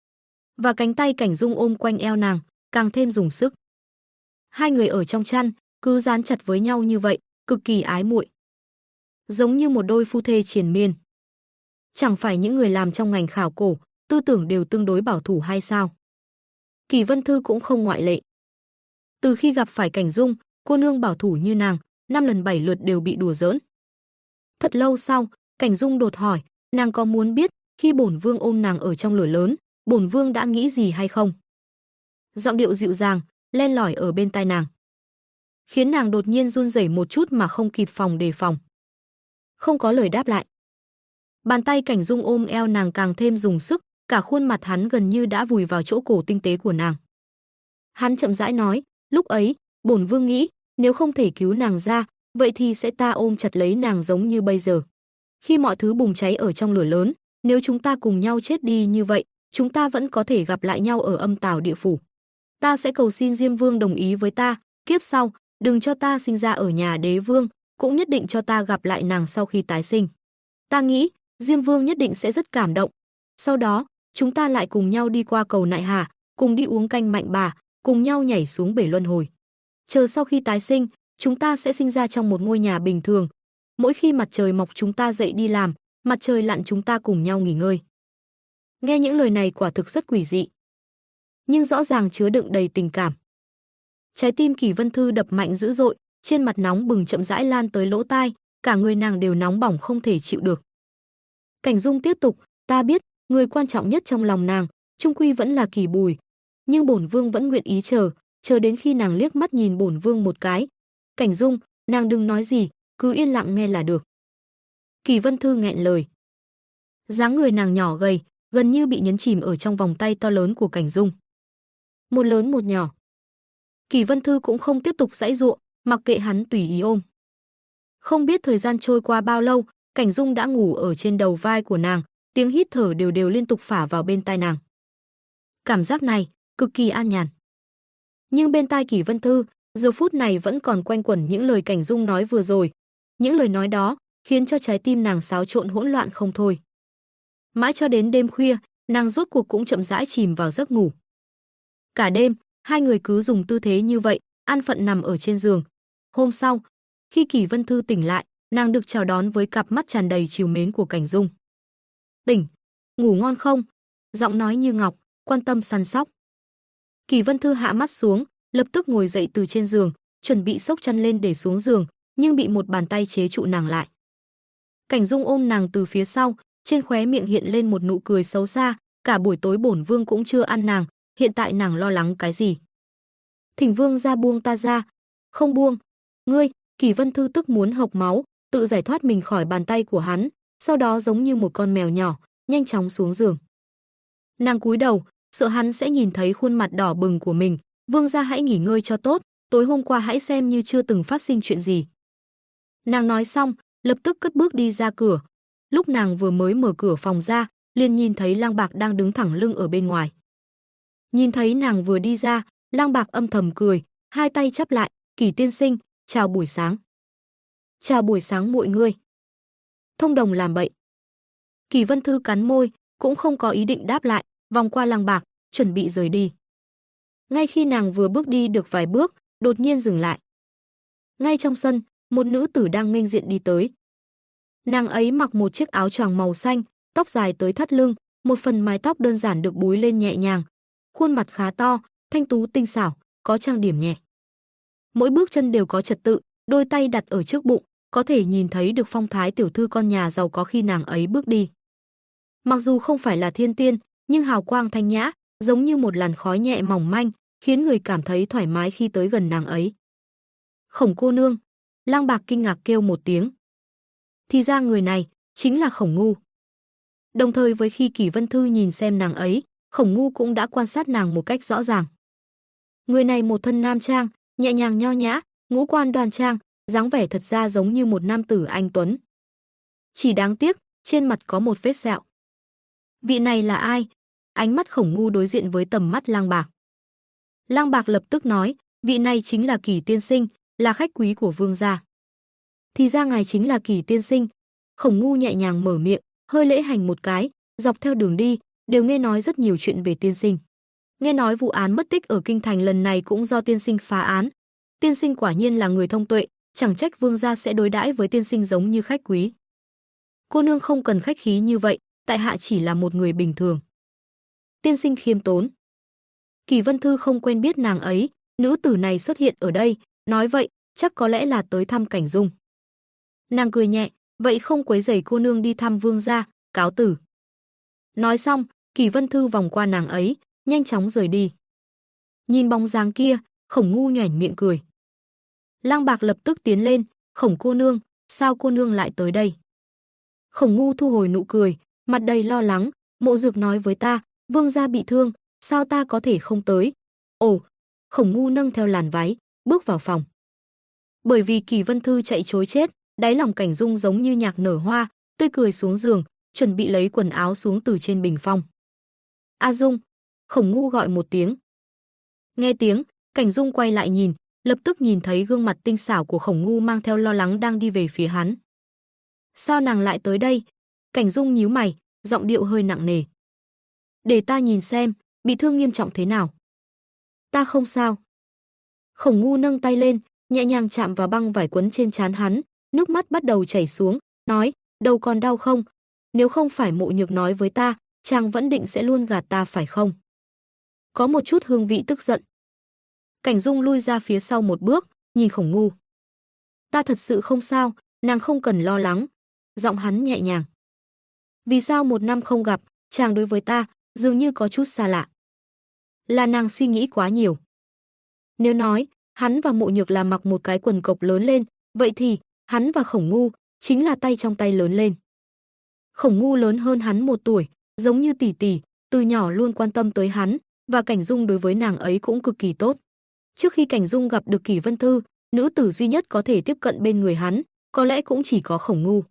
Và cánh tay Cảnh Dung ôm quanh eo nàng, càng thêm dùng sức. Hai người ở trong chăn, cứ dán chặt với nhau như vậy, cực kỳ ái muội. Giống như một đôi phu thê triền miên. Chẳng phải những người làm trong ngành khảo cổ, tư tưởng đều tương đối bảo thủ hay sao? Kỳ Vân Thư cũng không ngoại lệ. Từ khi gặp phải Cảnh Dung, cô nương bảo thủ như nàng, 5 lần 7 lượt đều bị đùa giỡn. Thật lâu sau, Cảnh Dung đột hỏi, nàng có muốn biết khi bổn vương ôm nàng ở trong lửa lớn, bổn vương đã nghĩ gì hay không? Giọng điệu dịu dàng, len lỏi ở bên tai nàng, khiến nàng đột nhiên run rẩy một chút mà không kịp phòng đề phòng. Không có lời đáp lại. Bàn tay Cảnh Dung ôm eo nàng càng thêm dùng sức, cả khuôn mặt hắn gần như đã vùi vào chỗ cổ tinh tế của nàng. Hắn chậm rãi nói, lúc ấy, bổn vương nghĩ, nếu không thể cứu nàng ra, vậy thì sẽ ta ôm chặt lấy nàng giống như bây giờ. Khi mọi thứ bùng cháy ở trong lửa lớn, nếu chúng ta cùng nhau chết đi như vậy, chúng ta vẫn có thể gặp lại nhau ở âm tào địa phủ. Ta sẽ cầu xin Diêm Vương đồng ý với ta, kiếp sau, đừng cho ta sinh ra ở nhà đế vương, cũng nhất định cho ta gặp lại nàng sau khi tái sinh. Ta nghĩ, Diêm Vương nhất định sẽ rất cảm động. Sau đó, chúng ta lại cùng nhau đi qua cầu Nại Hà, cùng đi uống canh mạnh bà, cùng nhau nhảy xuống bể luân hồi. Chờ sau khi tái sinh, chúng ta sẽ sinh ra trong một ngôi nhà bình thường. Mỗi khi mặt trời mọc chúng ta dậy đi làm, mặt trời lặn chúng ta cùng nhau nghỉ ngơi. Nghe những lời này quả thực rất quỷ dị, nhưng rõ ràng chứa đựng đầy tình cảm. Trái tim Kỳ Vân Thư đập mạnh dữ dội, trên mặt nóng bừng chậm rãi lan tới lỗ tai, cả người nàng đều nóng bỏng không thể chịu được. Cảnh Dung tiếp tục, ta biết, người quan trọng nhất trong lòng nàng, chung quy vẫn là Kỳ Bùi, nhưng bổn vương vẫn nguyện ý chờ đến khi nàng liếc mắt nhìn bổn vương một cái. Cảnh Dung, nàng đừng nói gì, cứ yên lặng nghe là được. Kỳ Vân Thư nghẹn lời. Dáng người nàng nhỏ gầy, gần như bị nhấn chìm ở trong vòng tay to lớn của Cảnh Dung. Một lớn một nhỏ. Kỳ Vân Thư cũng không tiếp tục giãy giụa, mặc kệ hắn tùy ý ôm. Không biết thời gian trôi qua bao lâu, Cảnh Dung đã ngủ ở trên đầu vai của nàng, tiếng hít thở đều đều liên tục phả vào bên tai nàng. Cảm giác này, cực kỳ an nhàn. Nhưng bên tai Kỳ Vân Thư, giờ phút này vẫn còn quanh quẩn những lời Cảnh Dung nói vừa rồi. Những lời nói đó, khiến cho trái tim nàng xáo trộn hỗn loạn không thôi. Mãi cho đến đêm khuya, nàng rốt cuộc cũng chậm rãi chìm vào giấc ngủ. Cả đêm, hai người cứ dùng tư thế như vậy, an phận nằm ở trên giường. Hôm sau, khi Kỳ Vân Thư tỉnh lại, nàng được chào đón với cặp mắt tràn đầy trìu mến của Cảnh Dung. Tỉnh, ngủ ngon không? Giọng nói như ngọc, quan tâm săn sóc. Kỳ Vân Thư hạ mắt xuống, lập tức ngồi dậy từ trên giường, chuẩn bị xốc chăn lên để xuống giường, nhưng bị một bàn tay chế trụ nàng lại. Cảnh Dung ôm nàng từ phía sau, trên khóe miệng hiện lên một nụ cười xấu xa, cả buổi tối bổn vương cũng chưa ăn nàng, hiện tại nàng lo lắng cái gì? Thỉnh vương ra buông ta ra. Không buông. Ngươi, Kỳ Vân Thư tức muốn hộc máu, tự giải thoát mình khỏi bàn tay của hắn, sau đó giống như một con mèo nhỏ, nhanh chóng xuống giường. Nàng cúi đầu, sợ hắn sẽ nhìn thấy khuôn mặt đỏ bừng của mình, vương gia hãy nghỉ ngơi cho tốt, tối hôm qua hãy xem như chưa từng phát sinh chuyện gì. Nàng nói xong, lập tức cất bước đi ra cửa. Lúc nàng vừa mới mở cửa phòng ra, liền nhìn thấy Lang Bạc đang đứng thẳng lưng ở bên ngoài. Nhìn thấy nàng vừa đi ra, Lang Bạc âm thầm cười, hai tay chắp lại, Kỳ tiên sinh, chào buổi sáng. Chào buổi sáng mọi người. Thông đồng làm bậy. Kỳ Vân Thư cắn môi, cũng không có ý định đáp lại, vòng qua Lăng Bạc, chuẩn bị rời đi. Ngay khi nàng vừa bước đi được vài bước, đột nhiên dừng lại. Ngay trong sân, một nữ tử đang nghênh diện đi tới. Nàng ấy mặc một chiếc áo choàng màu xanh, tóc dài tới thắt lưng, một phần mái tóc đơn giản được búi lên nhẹ nhàng. Khuôn mặt khá to, thanh tú tinh xảo, có trang điểm nhẹ. Mỗi bước chân đều có trật tự, đôi tay đặt ở trước bụng, có thể nhìn thấy được phong thái tiểu thư con nhà giàu có khi nàng ấy bước đi. Mặc dù không phải là thiên tiên, nhưng hào quang thanh nhã, giống như một làn khói nhẹ mỏng manh, khiến người cảm thấy thoải mái khi tới gần nàng ấy. Khổng cô nương, Lăng Bạc kinh ngạc kêu một tiếng. Thì ra người này chính là Khổng Ngu. Đồng thời với khi Kỷ Vân Thư nhìn xem nàng ấy, Khổng Ngu cũng đã quan sát nàng một cách rõ ràng. Người này một thân nam trang, nhẹ nhàng nho nhã, ngũ quan đoan trang, dáng vẻ thật ra giống như một nam tử anh tuấn. Chỉ đáng tiếc, trên mặt có một vết sẹo. Vị này là ai? Ánh mắt Khổng Ngu đối diện với tầm mắt Lăng Bạc. Lăng Bạc lập tức nói, vị này chính là Kỷ tiên sinh, là khách quý của vương gia. Thì ra ngài chính là Kỷ tiên sinh. Khổng Ngu nhẹ nhàng mở miệng, hơi lễ hành một cái, dọc theo đường đi, đều nghe nói rất nhiều chuyện về tiên sinh. Nghe nói vụ án mất tích ở kinh thành lần này cũng do tiên sinh phá án. Tiên sinh quả nhiên là người thông tuệ, chẳng trách vương gia sẽ đối đãi với tiên sinh giống như khách quý. Cô nương không cần khách khí như vậy, tại hạ chỉ là một người bình thường. Tiên sinh khiêm tốn. Kỷ Vân Thư không quen biết nàng ấy, nữ tử này xuất hiện ở đây, nói vậy, chắc có lẽ là tới thăm Cảnh Dung. Nàng cười nhẹ, vậy không quấy rầy cô nương đi thăm vương gia, cáo từ. Nói xong, Kỷ Vân Thư vòng qua nàng ấy, nhanh chóng rời đi. Nhìn bóng dáng kia, Khổng Ngu nhoẻn miệng cười. Lăng Bạc lập tức tiến lên, Khổng cô nương, sao cô nương lại tới đây? Khổng Ngu thu hồi nụ cười, mặt đầy lo lắng, Mộ Dược nói với ta, vương gia bị thương, sao ta có thể không tới? Ồ, Khổng Ngu nâng theo làn váy, bước vào phòng. Bởi vì Kỷ Vân Thư chạy trối chết, đáy lòng Cảnh Dung giống như nhạc nở hoa, tươi cười xuống giường, chuẩn bị lấy quần áo xuống từ trên bình phong. A Dung, Khổng Ngu gọi một tiếng. Nghe tiếng, Cảnh Dung quay lại nhìn, lập tức nhìn thấy gương mặt tinh xảo của Khổng Ngu mang theo lo lắng đang đi về phía hắn. Sao nàng lại tới đây? Cảnh Dung nhíu mày, giọng điệu hơi nặng nề. Để ta nhìn xem, bị thương nghiêm trọng thế nào. Ta không sao. Khổng Ngu nâng tay lên, nhẹ nhàng chạm vào băng vải quấn trên trán hắn, nước mắt bắt đầu chảy xuống, nói, đầu còn đau không? Nếu không phải Mộ Nhược nói với ta, chàng vẫn định sẽ luôn gạt ta phải không? Có một chút hương vị tức giận. Cảnh Dung lui ra phía sau một bước, nhìn Khổng Ngu. Ta thật sự không sao, nàng không cần lo lắng. Giọng hắn nhẹ nhàng. Vì sao một năm không gặp, chàng đối với ta dường như có chút xa lạ. Là nàng suy nghĩ quá nhiều. Nếu nói, hắn và Mộ Nhược là mặc một cái quần cộc lớn lên, vậy thì, hắn và Khổng Ngu chính là tay trong tay lớn lên. Khổng Ngu lớn hơn hắn 1 tuổi, giống như tỷ tỷ, từ nhỏ luôn quan tâm tới hắn, và Cảnh Dung đối với nàng ấy cũng cực kỳ tốt. Trước khi Cảnh Dung gặp được Kỷ Vân Thư, nữ tử duy nhất có thể tiếp cận bên người hắn, có lẽ cũng chỉ có Khổng Ngu.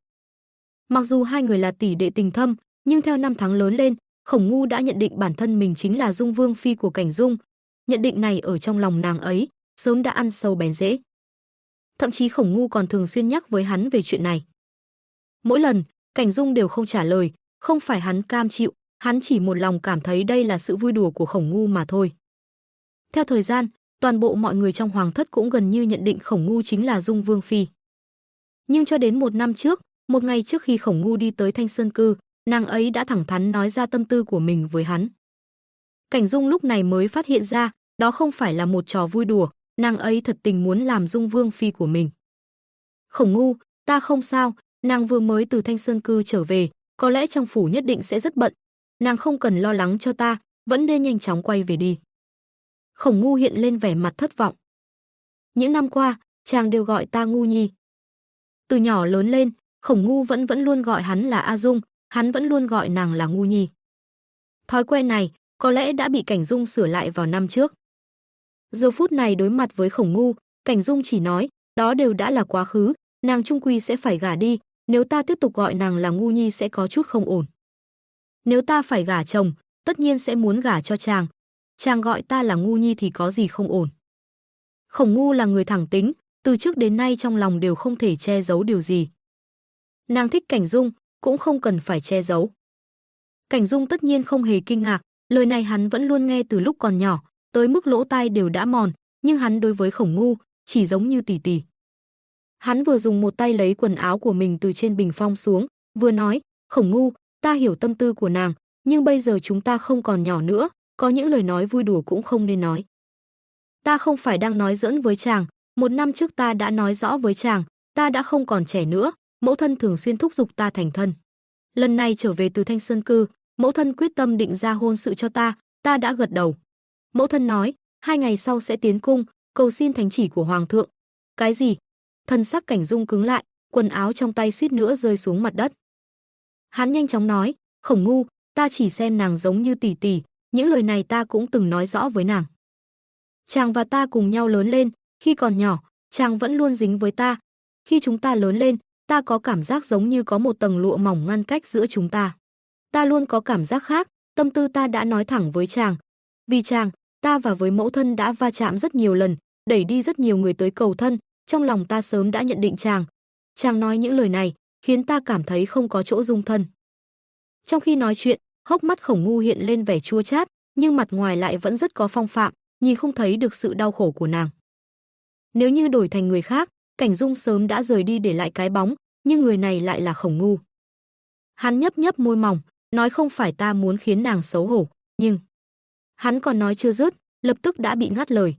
Mặc dù hai người là tỷ đệ tình thâm, nhưng theo năm tháng lớn lên, Khổng Ngu đã nhận định bản thân mình chính là Dung Vương phi của Cảnh Dung. Nhận định này ở trong lòng nàng ấy, sớm đã ăn sâu bén rễ. Thậm chí Khổng Ngu còn thường xuyên nhắc với hắn về chuyện này. Mỗi lần, Cảnh Dung đều không trả lời, không phải hắn cam chịu, hắn chỉ một lòng cảm thấy đây là sự vui đùa của Khổng Ngu mà thôi. Theo thời gian, toàn bộ mọi người trong hoàng thất cũng gần như nhận định Khổng Ngu chính là Dung Vương phi. Nhưng cho đến 1 năm trước, một ngày trước khi Khổng Ngu đi tới Thanh Sơn Cư, nàng ấy đã thẳng thắn nói ra tâm tư của mình với hắn. Cảnh Dung lúc này mới phát hiện ra, đó không phải là một trò vui đùa, nàng ấy thật tình muốn làm Dung Vương phi của mình. Khổng Ngu, ta không sao, nàng vừa mới từ Thanh Sơn Cư trở về, có lẽ trong phủ nhất định sẽ rất bận, nàng không cần lo lắng cho ta, vẫn nên nhanh chóng quay về đi. Khổng Ngu hiện lên vẻ mặt thất vọng. Những năm qua, chàng đều gọi ta Ngu Nhi. Từ nhỏ lớn lên, Khổng Ngu vẫn luôn gọi hắn là A Dung, hắn vẫn luôn gọi nàng là Ngu Nhi. Thói quen này có lẽ đã bị Cảnh Dung sửa lại vào năm trước. Giờ phút này đối mặt với Khổng Ngu, Cảnh Dung chỉ nói, đó đều đã là quá khứ, nàng chung quy sẽ phải gả đi, nếu ta tiếp tục gọi nàng là Ngu Nhi sẽ có chút không ổn. Nếu ta phải gả chồng, tất nhiên sẽ muốn gả cho chàng. Chàng gọi ta là Ngu Nhi thì có gì không ổn. Khổng Ngu là người thẳng tính, từ trước đến nay trong lòng đều không thể che giấu điều gì. Nàng thích Cảnh Dung, cũng không cần phải che giấu. Cảnh Dung tất nhiên không hề kinh ngạc, Lời này hắn vẫn luôn nghe từ lúc còn nhỏ, tới mức lỗ tai đều đã mòn, nhưng hắn đối với Khổng Ngu chỉ giống như tỷ tỷ. Hắn vừa dùng một tay lấy quần áo của mình từ trên bình phong xuống, vừa nói, Khổng Ngu, ta hiểu tâm tư của nàng, nhưng bây giờ chúng ta không còn nhỏ nữa, có những lời nói vui đùa cũng không nên nói. Ta không phải đang nói giỡn với chàng, 1 năm trước ta đã nói rõ với chàng, ta đã không còn trẻ nữa, mẫu thân thường xuyên thúc giục ta thành thân. Lần này trở về từ Thanh Sơn Cư, mẫu thân quyết tâm định ra hôn sự cho ta đã gật đầu. Mẫu thân nói, 2 ngày sau sẽ tiến cung, cầu xin thánh chỉ của hoàng thượng. Cái gì? Thân sắc Cảnh Dung cứng lại, quần áo trong tay suýt nữa rơi xuống mặt đất. Hắn nhanh chóng nói, Khổng Ngu, ta chỉ xem nàng giống như tỷ tỷ, những lời này ta cũng từng nói rõ với nàng. Chàng và ta cùng nhau lớn lên, khi còn nhỏ, chàng vẫn luôn dính với ta. Khi chúng ta lớn lên, ta có cảm giác giống như có một tầng lụa mỏng ngăn cách giữa chúng ta. Ta luôn có cảm giác khác, tâm tư ta đã nói thẳng với chàng. Vì chàng, ta và với mẫu thân đã va chạm rất nhiều lần, đẩy đi rất nhiều người tới cầu thân, trong lòng ta sớm đã nhận định chàng. Chàng nói những lời này, khiến ta cảm thấy không có chỗ dung thân. Trong khi nói chuyện, hốc mắt Khổng Ngu hiện lên vẻ chua chát, nhưng mặt ngoài lại vẫn rất có phong phạm, nhìn không thấy được sự đau khổ của nàng. Nếu như đổi thành người khác, Cảnh Dung sớm đã rời đi để lại cái bóng, nhưng người này lại là Khổng Ngu. Hắn nhấp nhấp môi mỏng, nói không phải ta muốn khiến nàng xấu hổ, nhưng... Hắn còn nói chưa dứt, lập tức đã bị ngắt lời.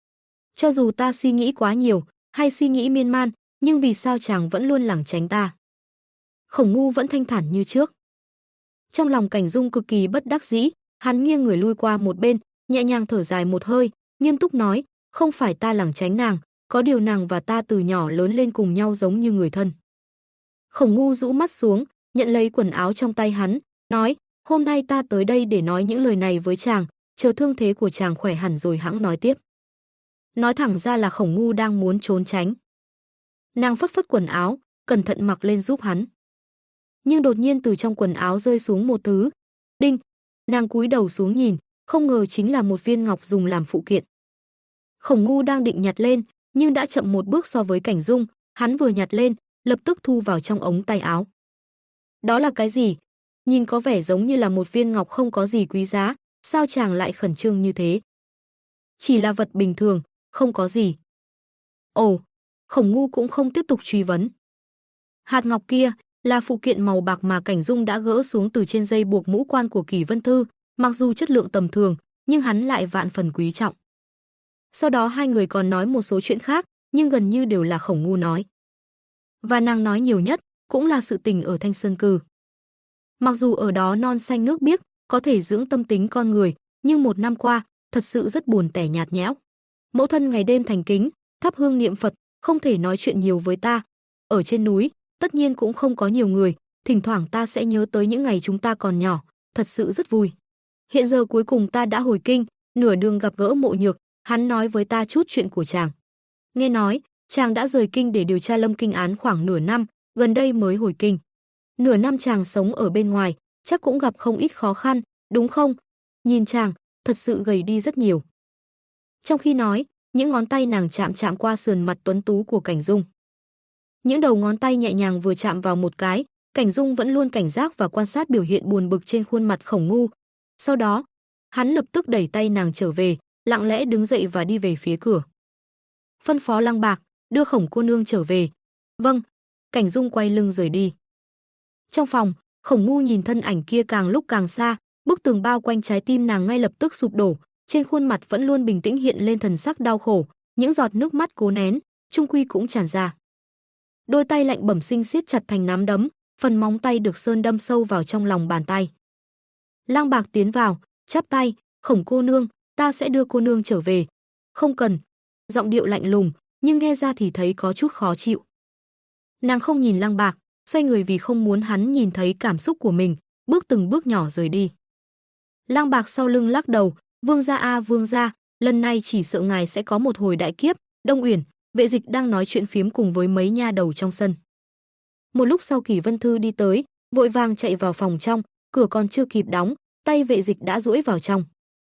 Cho dù ta suy nghĩ quá nhiều, hay suy nghĩ miên man, nhưng vì sao chàng vẫn luôn lảng tránh ta? Khổng Ngu vẫn thanh thản như trước. Trong lòng Cảnh Dung cực kỳ bất đắc dĩ, hắn nghiêng người lui qua một bên, nhẹ nhàng thở dài một hơi, nghiêm túc nói, không phải ta lảng tránh nàng, có điều nàng và ta từ nhỏ lớn lên cùng nhau giống như người thân. Khổng Ngu rũ mắt xuống, nhận lấy quần áo trong tay hắn, nói, hôm nay ta tới đây để nói những lời này với chàng, chờ thương thế của chàng khỏe hẳn rồi hãng nói tiếp. Nói thẳng ra là Khổng Ngu đang muốn trốn tránh. Nàng phất phất quần áo, cẩn thận mặc lên giúp hắn. Nhưng đột nhiên từ trong quần áo rơi xuống một thứ. Đinh, nàng cúi đầu xuống nhìn, không ngờ chính là một viên ngọc dùng làm phụ kiện. Khổng Ngu đang định nhặt lên, nhưng đã chậm một bước so với Cảnh Dung, hắn vừa nhặt lên, lập tức thu vào trong ống tay áo. Đó là cái gì? Nhìn có vẻ giống như là một viên ngọc không có gì quý giá, sao chàng lại khẩn trương như thế? Chỉ là vật bình thường, không có gì. Ồ, Khổng Ngu cũng không tiếp tục truy vấn. Hạt ngọc kia là phụ kiện màu bạc mà Cảnh Dung đã gỡ xuống từ trên dây buộc mũ quan của Kỷ Vân Thư, mặc dù chất lượng tầm thường, nhưng hắn lại vạn phần quý trọng. Sau đó hai người còn nói một số chuyện khác, nhưng gần như đều là Khổng Ngu nói. Và nàng nói nhiều nhất cũng là sự tình ở Thanh Sơn Cư. Mặc dù ở đó non xanh nước biếc, có thể dưỡng tâm tính con người, nhưng 1 năm qua, thật sự rất buồn tẻ nhạt nhẽo. Mẫu thân ngày đêm thành kính, thắp hương niệm Phật, không thể nói chuyện nhiều với ta. Ở trên núi, tất nhiên cũng không có nhiều người, thỉnh thoảng ta sẽ nhớ tới những ngày chúng ta còn nhỏ, thật sự rất vui. Hiện giờ cuối cùng ta đã hồi kinh, nửa đường gặp gỡ Mộ Nhược, hắn nói với ta chút chuyện của chàng. Nghe nói, chàng đã rời kinh để điều tra Lâm Kinh án khoảng nửa năm, gần đây mới hồi kinh. Nửa năm chàng sống ở bên ngoài, chắc cũng gặp không ít khó khăn, đúng không? Nhìn chàng, thật sự gầy đi rất nhiều. Trong khi nói, những ngón tay nàng chạm chạm qua sườn mặt tuấn tú của Cảnh Dung. Những đầu ngón tay nhẹ nhàng vừa chạm vào một cái, Cảnh Dung vẫn luôn cảnh giác và quan sát biểu hiện buồn bực trên khuôn mặt Khổng Ngu. Sau đó, hắn lập tức đẩy tay nàng trở về, lặng lẽ đứng dậy và đi về phía cửa. Phân phó Lăng Bạc, đưa Khổng cô nương trở về. Vâng, Cảnh Dung quay lưng rời đi. Trong phòng, Khổng Ngu nhìn thân ảnh kia càng lúc càng xa, bức tường bao quanh trái tim nàng ngay lập tức sụp đổ, trên khuôn mặt vẫn luôn bình tĩnh hiện lên thần sắc đau khổ, những giọt nước mắt cố nén, chung quy cũng tràn ra. Đôi tay lạnh bẩm sinh siết chặt thành nắm đấm, phần móng tay được sơn đâm sâu vào trong lòng bàn tay. Lăng Bạc tiến vào, chắp tay, Khổng cô nương, ta sẽ đưa cô nương trở về. Không cần. Giọng điệu lạnh lùng, nhưng nghe ra thì thấy có chút khó chịu. Nàng không nhìn Lăng Bạc, xoay người vì không muốn hắn nhìn thấy cảm xúc của mình, bước từng bước nhỏ rời đi. Lăng Bạc sau lưng lắc đầu, vương gia a vương gia, lần này chỉ sợ ngài sẽ có một hồi đại kiếp. Đông Uyển, Vệ Dịch đang nói chuyện phiếm cùng với mấy nha đầu trong sân. Một lúc sau Kỷ Vân Thư đi tới, vội vàng chạy vào phòng trong, cửa còn chưa kịp đóng, tay Vệ Dịch đã duỗi vào trong.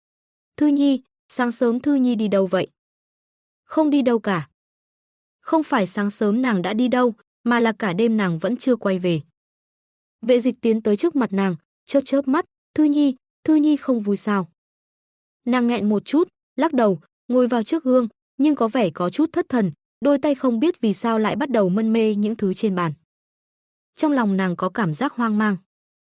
Thư Nhi, sáng sớm Thư Nhi đi đâu vậy? Không đi đâu cả. Không phải sáng sớm nàng đã đi đâu, mà là cả đêm nàng vẫn chưa quay về. Vệ Dịch tiến tới trước mặt nàng, chớp chớp mắt, Thư Nhi, Thư Nhi không vui sao? Nàng nghẹn một chút, lắc đầu, ngồi vào trước gương, nhưng có vẻ có chút thất thần, đôi tay không biết vì sao lại bắt đầu mân mê những thứ trên bàn. Trong lòng nàng có cảm giác hoang mang.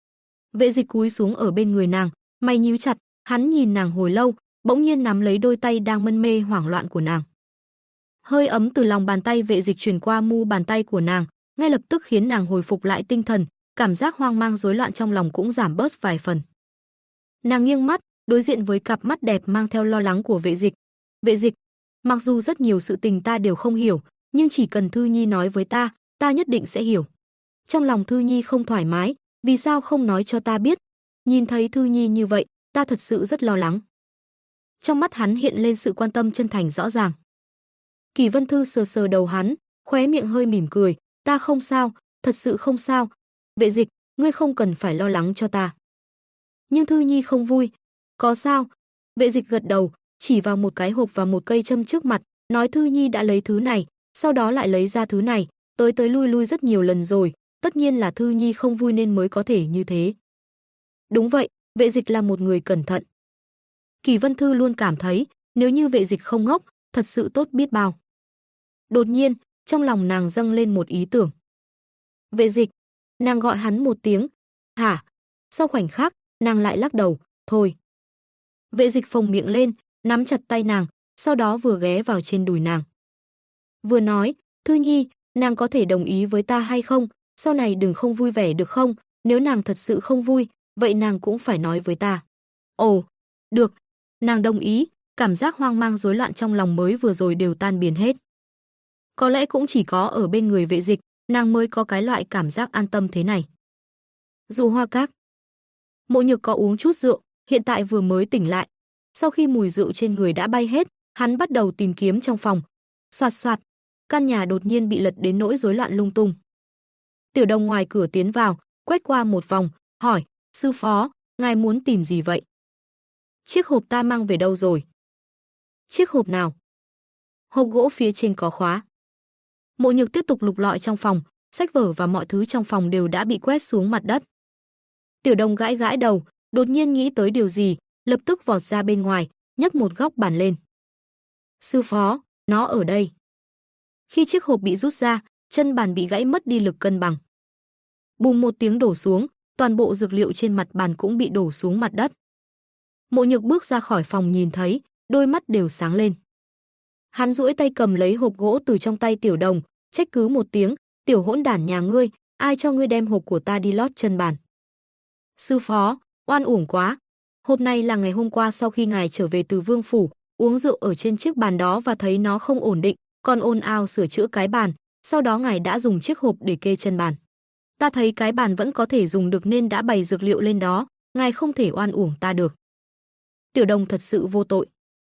Vệ Dịch cúi xuống ở bên người nàng, mày nhíu chặt, hắn nhìn nàng hồi lâu, bỗng nhiên nắm lấy đôi tay đang mân mê hoảng loạn của nàng. Hơi ấm từ lòng bàn tay Vệ Dịch truyền qua mu bàn tay của nàng, ngay lập tức khiến nàng hồi phục lại tinh thần, cảm giác hoang mang rối loạn trong lòng cũng giảm bớt vài phần. Nàng nghiêng mắt, đối diện với cặp mắt đẹp mang theo lo lắng của Vệ Dịch. Vệ Dịch, mặc dù rất nhiều sự tình ta đều không hiểu, nhưng chỉ cần Thư Nhi nói với ta nhất định sẽ hiểu. Trong lòng Thư Nhi không thoải mái, vì sao không nói cho ta biết? Nhìn thấy Thư Nhi như vậy, ta thật sự rất lo lắng. Trong mắt hắn hiện lên sự quan tâm chân thành rõ ràng. Kỳ Vân Thư sờ sờ đầu hắn, khóe miệng hơi mỉm cười, ta không sao, thật sự không sao. Vệ Dịch, ngươi không cần phải lo lắng cho ta. Nhưng Thư Nhi không vui. Có sao? Vệ Dịch gật đầu, chỉ vào một cái hộp và một cây châm trước mặt, nói Thư Nhi đã lấy thứ này, sau đó lại lấy ra thứ này, tới lui rất nhiều lần rồi, tất nhiên là Thư Nhi không vui nên mới có thể như thế. Đúng vậy, Vệ Dịch là một người cẩn thận. Kỳ Vân Thư luôn cảm thấy, nếu như Vệ Dịch không ngốc, thật sự tốt biết bao. Đột nhiên, trong lòng nàng dâng lên một ý tưởng. Vệ Dịch, nàng gọi hắn một tiếng, hả? Sau khoảnh khắc, nàng lại lắc đầu, thôi. Vệ Dịch phồng miệng lên, nắm chặt tay nàng, sau đó vừa ghé vào trên đùi nàng. Vừa nói, Thư Nhi, nàng có thể đồng ý với ta hay không? Sau này đừng không vui vẻ được không? Nếu nàng thật sự không vui, vậy nàng cũng phải nói với ta. Ồ, được. Nàng đồng ý, cảm giác hoang mang rối loạn trong lòng mới vừa rồi đều tan biến hết. Có lẽ cũng chỉ có ở bên người Vệ Dịch, nàng mới có cái loại cảm giác an tâm thế này. Dụ Hoa Các. Mộ Nhược có uống chút rượu, hiện tại vừa mới tỉnh lại. Sau khi mùi rượu trên người đã bay hết, hắn bắt đầu tìm kiếm trong phòng. Soạt soạt, căn nhà đột nhiên bị lật đến nỗi rối loạn lung tung. Tiểu Đồng ngoài cửa tiến vào, quét qua một vòng, hỏi, sư phó, ngài muốn tìm gì vậy? Chiếc hộp ta mang về đâu rồi? Chiếc hộp nào? Hộp gỗ phía trên có khóa. Mộ Nhược tiếp tục lục lọi trong phòng, sách vở và mọi thứ trong phòng đều đã bị quét xuống mặt đất. Tiểu Đồng gãi gãi đầu, đột nhiên nghĩ tới điều gì, lập tức vọt ra bên ngoài, nhấc một góc bàn lên. Sư phó, nó ở đây. Khi chiếc hộp bị rút ra, chân bàn bị gãy mất đi lực cân bằng. Bùm một tiếng đổ xuống, toàn bộ dược liệu trên mặt bàn cũng bị đổ xuống mặt đất. Mộ Nhược bước ra khỏi phòng nhìn thấy, đôi mắt đều sáng lên. Hắn duỗi tay cầm lấy hộp gỗ từ trong tay Tiểu Đồng, trách cứ một tiếng, tiểu hỗn đản nhà ngươi, ai cho ngươi đem hộp của ta đi lót chân bàn? Sư phó, oan uổng quá. Hộp này là ngày hôm qua sau khi ngài trở về từ Vương phủ, uống rượu ở trên chiếc bàn đó và thấy nó không ổn định, còn ồn ào sửa chữa cái bàn, sau đó ngài đã dùng chiếc hộp để kê chân bàn. Ta thấy cái bàn vẫn có thể dùng được nên đã bày dược liệu lên đó, ngài không thể oan uổng ta được. Tiểu Đồng thật sự vô tội.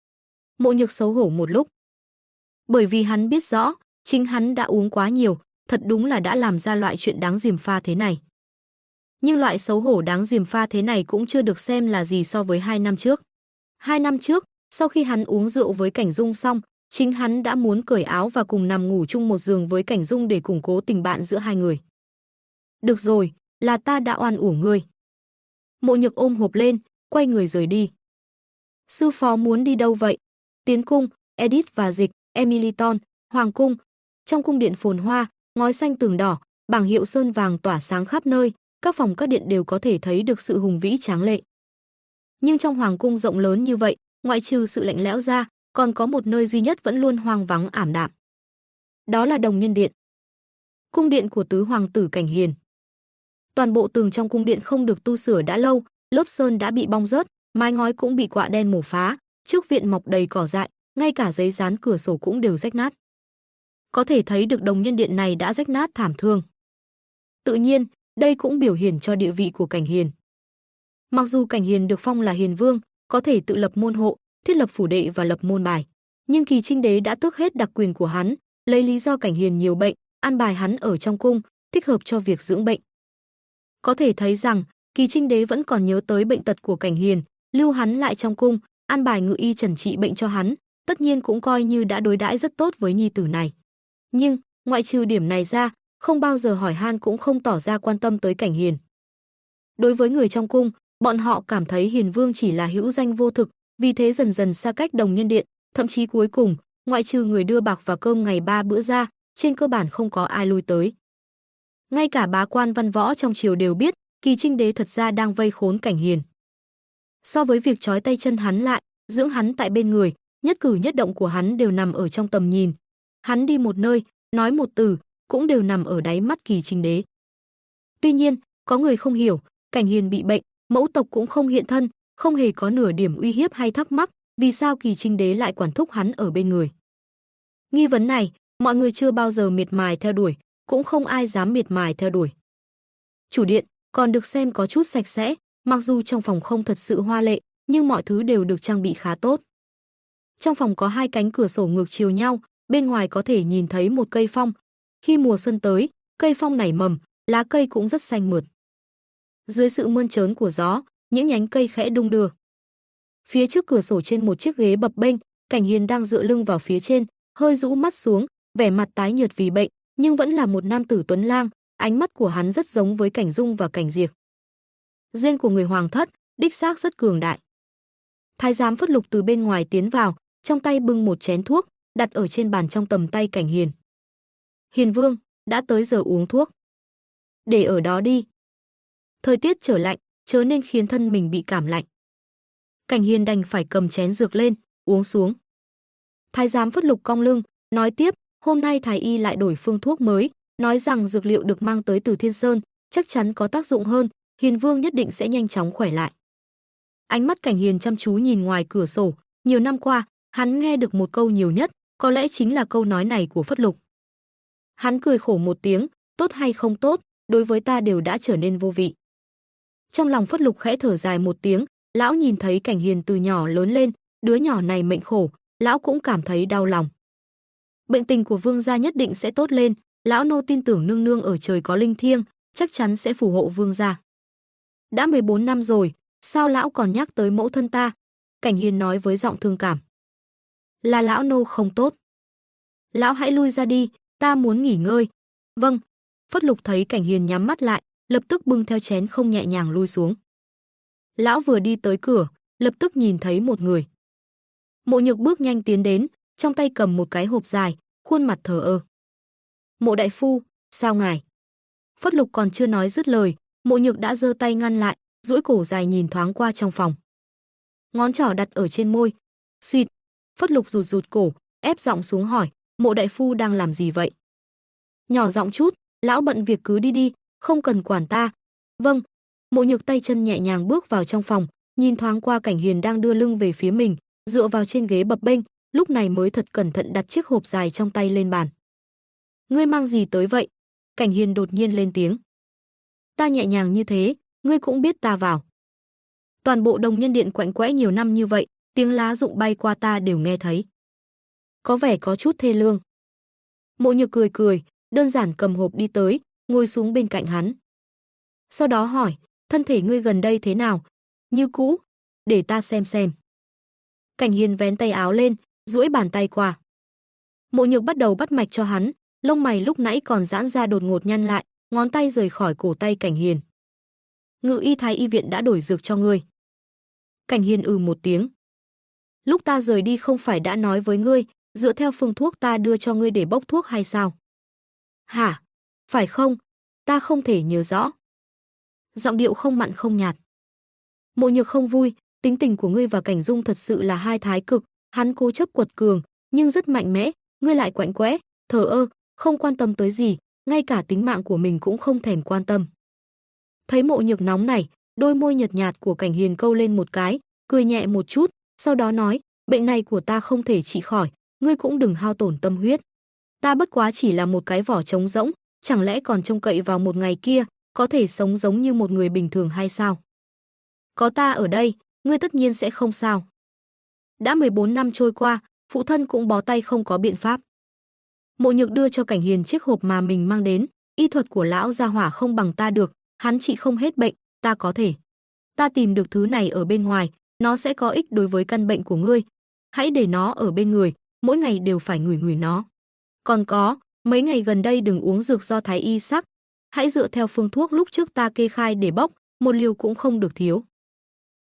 Mộ Nhược xấu hổ một lúc. Bởi vì hắn biết rõ, chính hắn đã uống quá nhiều, thật đúng là đã làm ra loại chuyện đáng gièm pha thế này. Nhưng loại xấu hổ đáng gièm pha thế này cũng chưa được xem là gì so với 2 năm trước. 2 năm trước, sau khi hắn uống rượu với Cảnh Dung xong, chính hắn đã muốn cởi áo và cùng nằm ngủ chung một giường với Cảnh Dung để củng cố tình bạn giữa hai người. Được rồi, là ta đã oan uổng ngươi. Mộ Nhược ôm hộp lên, quay người rời đi. Sư phó muốn đi đâu vậy? Tiến cung, Edith và Dịch, Emiliton, Hoàng cung. Trong cung điện phồn hoa, ngói xanh tường đỏ, bảng hiệu sơn vàng tỏa sáng khắp nơi, các phòng các điện đều có thể thấy được sự hùng vĩ tráng lệ. Nhưng trong hoàng cung rộng lớn như vậy, ngoại trừ sự lạnh lẽo ra, còn có một nơi duy nhất vẫn luôn hoang vắng ảm đạm. Đó là Đồng Nhân Điện. Cung điện của tứ hoàng tử Cảnh Hiền. Toàn bộ tường trong cung điện không được tu sửa đã lâu, lớp sơn đã bị bong rớt, mái ngói cũng bị quạ đen mổ phá, trước viện mọc đầy cỏ dại, ngay cả giấy dán cửa sổ cũng đều rách nát. Có thể thấy được Đồng Nhân Điện này đã rách nát thảm thương. Tự nhiên, đây cũng biểu hiện cho địa vị của Cảnh Hiền. Mặc dù Cảnh Hiền được phong là Hiền Vương, có thể tự lập môn hộ, thiết lập phủ đệ và lập môn bài, nhưng Kỳ Trinh Đế đã tước hết đặc quyền của hắn, lấy lý do Cảnh Hiền nhiều bệnh, an bài hắn ở trong cung, thích hợp cho việc dưỡng bệnh. Có thể thấy rằng, Kỳ Trinh Đế vẫn còn nhớ tới bệnh tật của Cảnh Hiền, lưu hắn lại trong cung, an bài ngự y trần trị bệnh cho hắn, tất nhiên cũng coi như đã đối đãi rất tốt với nhi tử này. Nhưng, ngoại trừ điểm này ra, không bao giờ hỏi han cũng không tỏ ra quan tâm tới Cảnh Hiền. Đối với người trong cung, Bọn họ cảm thấy Hiền Vương chỉ là hữu danh vô thực, vì thế dần dần xa cách Đồng Nhân Điện, thậm chí cuối cùng, ngoại trừ người đưa bạc và cơm ngày 3 bữa ra, trên cơ bản không có ai lui tới. Ngay cả bá quan văn võ trong triều đều biết, Kỳ Trinh Đế thật ra đang vây khốn Cảnh Hiền. So với việc trói tay chân hắn lại, dưỡng hắn tại bên người, nhất cử nhất động của hắn đều nằm ở trong tầm nhìn. Hắn đi một nơi, nói một từ, cũng đều nằm ở đáy mắt Kỳ Trinh Đế. Tuy nhiên, có người không hiểu, Cảnh Hiền bị bệnh, mẫu tộc cũng không hiện thân, không hề có nửa điểm uy hiếp hay thắc mắc, vì sao Kỳ Trinh Đế lại quản thúc hắn ở bên người. Nghi vấn này, mọi người chưa bao giờ miệt mài theo đuổi, cũng không ai dám miệt mài theo đuổi. Chủ điện còn được xem có chút sạch sẽ, mặc dù trong phòng không thật sự hoa lệ, nhưng mọi thứ đều được trang bị khá tốt. Trong phòng có 2 cánh cửa sổ ngược chiều nhau, bên ngoài có thể nhìn thấy một cây phong. Khi mùa xuân tới, cây phong nảy mầm, lá cây cũng rất xanh mượt. Dưới sự mơn trớn của gió, những nhánh cây khẽ đung đưa. Phía trước cửa sổ trên một chiếc ghế bập bênh, Cảnh Hiền đang dựa lưng vào phía trên, hơi rũ mắt xuống, vẻ mặt tái nhợt vì bệnh, nhưng vẫn là một nam tử tuấn lang, ánh mắt của hắn rất giống với Cảnh Dung và Cảnh Diệp. Gen của người hoàng thất, đích xác rất cường đại. Thái giám Phất Lục từ bên ngoài tiến vào, trong tay bưng một chén thuốc, đặt ở trên bàn trong tầm tay Cảnh Hiền. Hiền Vương, đã tới giờ uống thuốc. Để ở đó đi. Thời tiết trở lạnh, chớ nên khiến thân mình bị cảm lạnh. Cảnh Hiền đành phải cầm chén dược lên, uống xuống. Thái giám Phất Lục cong lưng, nói tiếp, hôm nay thái y lại đổi phương thuốc mới, nói rằng dược liệu được mang tới từ Thiên Sơn, chắc chắn có tác dụng hơn, Hiền Vương nhất định sẽ nhanh chóng khỏe lại. Ánh mắt Cảnh Hiền chăm chú nhìn ngoài cửa sổ, nhiều năm qua, hắn nghe được một câu nhiều nhất, có lẽ chính là câu nói này của Phất Lục. Hắn cười khổ một tiếng, tốt hay không tốt, đối với ta đều đã trở nên vô vị. Trong lòng Phất Lục khẽ thở dài một tiếng, lão nhìn thấy Cảnh Hiền từ nhỏ lớn lên, đứa nhỏ này mệnh khổ, lão cũng cảm thấy đau lòng. Bệnh tình của vương gia nhất định sẽ tốt lên, lão nô tin tưởng nương nương ở trời có linh thiêng, chắc chắn sẽ phù hộ vương gia. Đã 14 năm rồi, sao lão còn nhắc tới mẫu thân ta? Cảnh Hiền nói với giọng thương cảm. Là lão nô không tốt. Lão hãy lui ra đi, ta muốn nghỉ ngơi. Vâng. Phất Lục thấy Cảnh Hiền nhắm mắt lại, lập tức bưng theo chén không nhẹ nhàng lui xuống. Lão vừa đi tới cửa, lập tức nhìn thấy một người. Mộ Nhược bước nhanh tiến đến, trong tay cầm một cái hộp dài, khuôn mặt thờ ơ. Mộ đại phu, sao ngài? Phất Lục còn chưa nói dứt lời, Mộ Nhược đã giơ tay ngăn lại, duỗi cổ dài nhìn thoáng qua trong phòng. Ngón trỏ đặt ở trên môi. Suýt. Phất Lục rụt rụt cổ, ép giọng xuống hỏi, Mộ đại phu đang làm gì vậy? Nhỏ giọng chút, lão bận việc cứ đi đi, không cần quản ta. Vâng. Mộ Nhược tay chân nhẹ nhàng bước vào trong phòng, nhìn thoáng qua Cảnh Hiền đang đưa lưng về phía mình, dựa vào trên ghế bập bênh, lúc này mới thật cẩn thận đặt chiếc hộp dài trong tay lên bàn. Ngươi mang gì tới vậy? Cảnh Hiền đột nhiên lên tiếng. Ta nhẹ nhàng như thế, ngươi cũng biết ta vào. Toàn bộ Đồng Nhân Điện quạnh quẽ nhiều năm như vậy, tiếng lá rụng bay qua ta đều nghe thấy. Có vẻ có chút thê lương. Mộ Nhược cười cười, đơn giản cầm hộp đi tới, ngồi xuống bên cạnh hắn. Sau đó hỏi, thân thể ngươi gần đây thế nào? Như cũ, để ta xem. Cảnh Hiền vén tay áo lên, duỗi bàn tay qua. Mộ Nhược bắt đầu bắt mạch cho hắn, lông mày lúc nãy còn giãn ra đột ngột nhăn lại, ngón tay rời khỏi cổ tay Cảnh Hiền. Ngự y thái y viện đã đổi dược cho ngươi. Cảnh Hiền một tiếng. Lúc ta rời đi không phải đã nói với ngươi, dựa theo phương thuốc ta đưa cho ngươi để bốc thuốc hay sao? Hả? Phải không? Ta không thể nhớ rõ. Giọng điệu không mặn không nhạt. Mộ Nhược không vui, tính tình của ngươi và Cảnh Dung thật sự là hai thái cực, hắn cố chấp quật cường, nhưng rất mạnh mẽ, ngươi lại quạnh quẽ, thờ ơ, không quan tâm tới gì, ngay cả tính mạng của mình cũng không thèm quan tâm. Thấy Mộ Nhược nóng này, đôi môi nhợt nhạt của Cảnh Hiền câu lên một cái, cười nhẹ một chút, sau đó nói, bệnh này của ta không thể trị khỏi, ngươi cũng đừng hao tổn tâm huyết. Ta bất quá chỉ là một cái vỏ trống rỗng, chẳng lẽ còn trông cậy vào một ngày kia, có thể sống giống như một người bình thường hay sao? Có ta ở đây, ngươi tất nhiên sẽ không sao. Đã 14 năm trôi qua, phụ thân cũng bó tay không có biện pháp. Mộ Nhược đưa cho Cảnh Hiền chiếc hộp mà mình mang đến, y thuật của lão gia hỏa không bằng ta được, hắn trị không hết bệnh, ta có thể. Ta tìm được thứ này ở bên ngoài, nó sẽ có ích đối với căn bệnh của ngươi. Hãy để nó ở bên người, mỗi ngày đều phải ngửi nó. Còn có, mấy ngày gần đây đừng uống dược do thái y sắc, hãy dựa theo phương thuốc lúc trước ta kê khai để bốc, một liều cũng không được thiếu.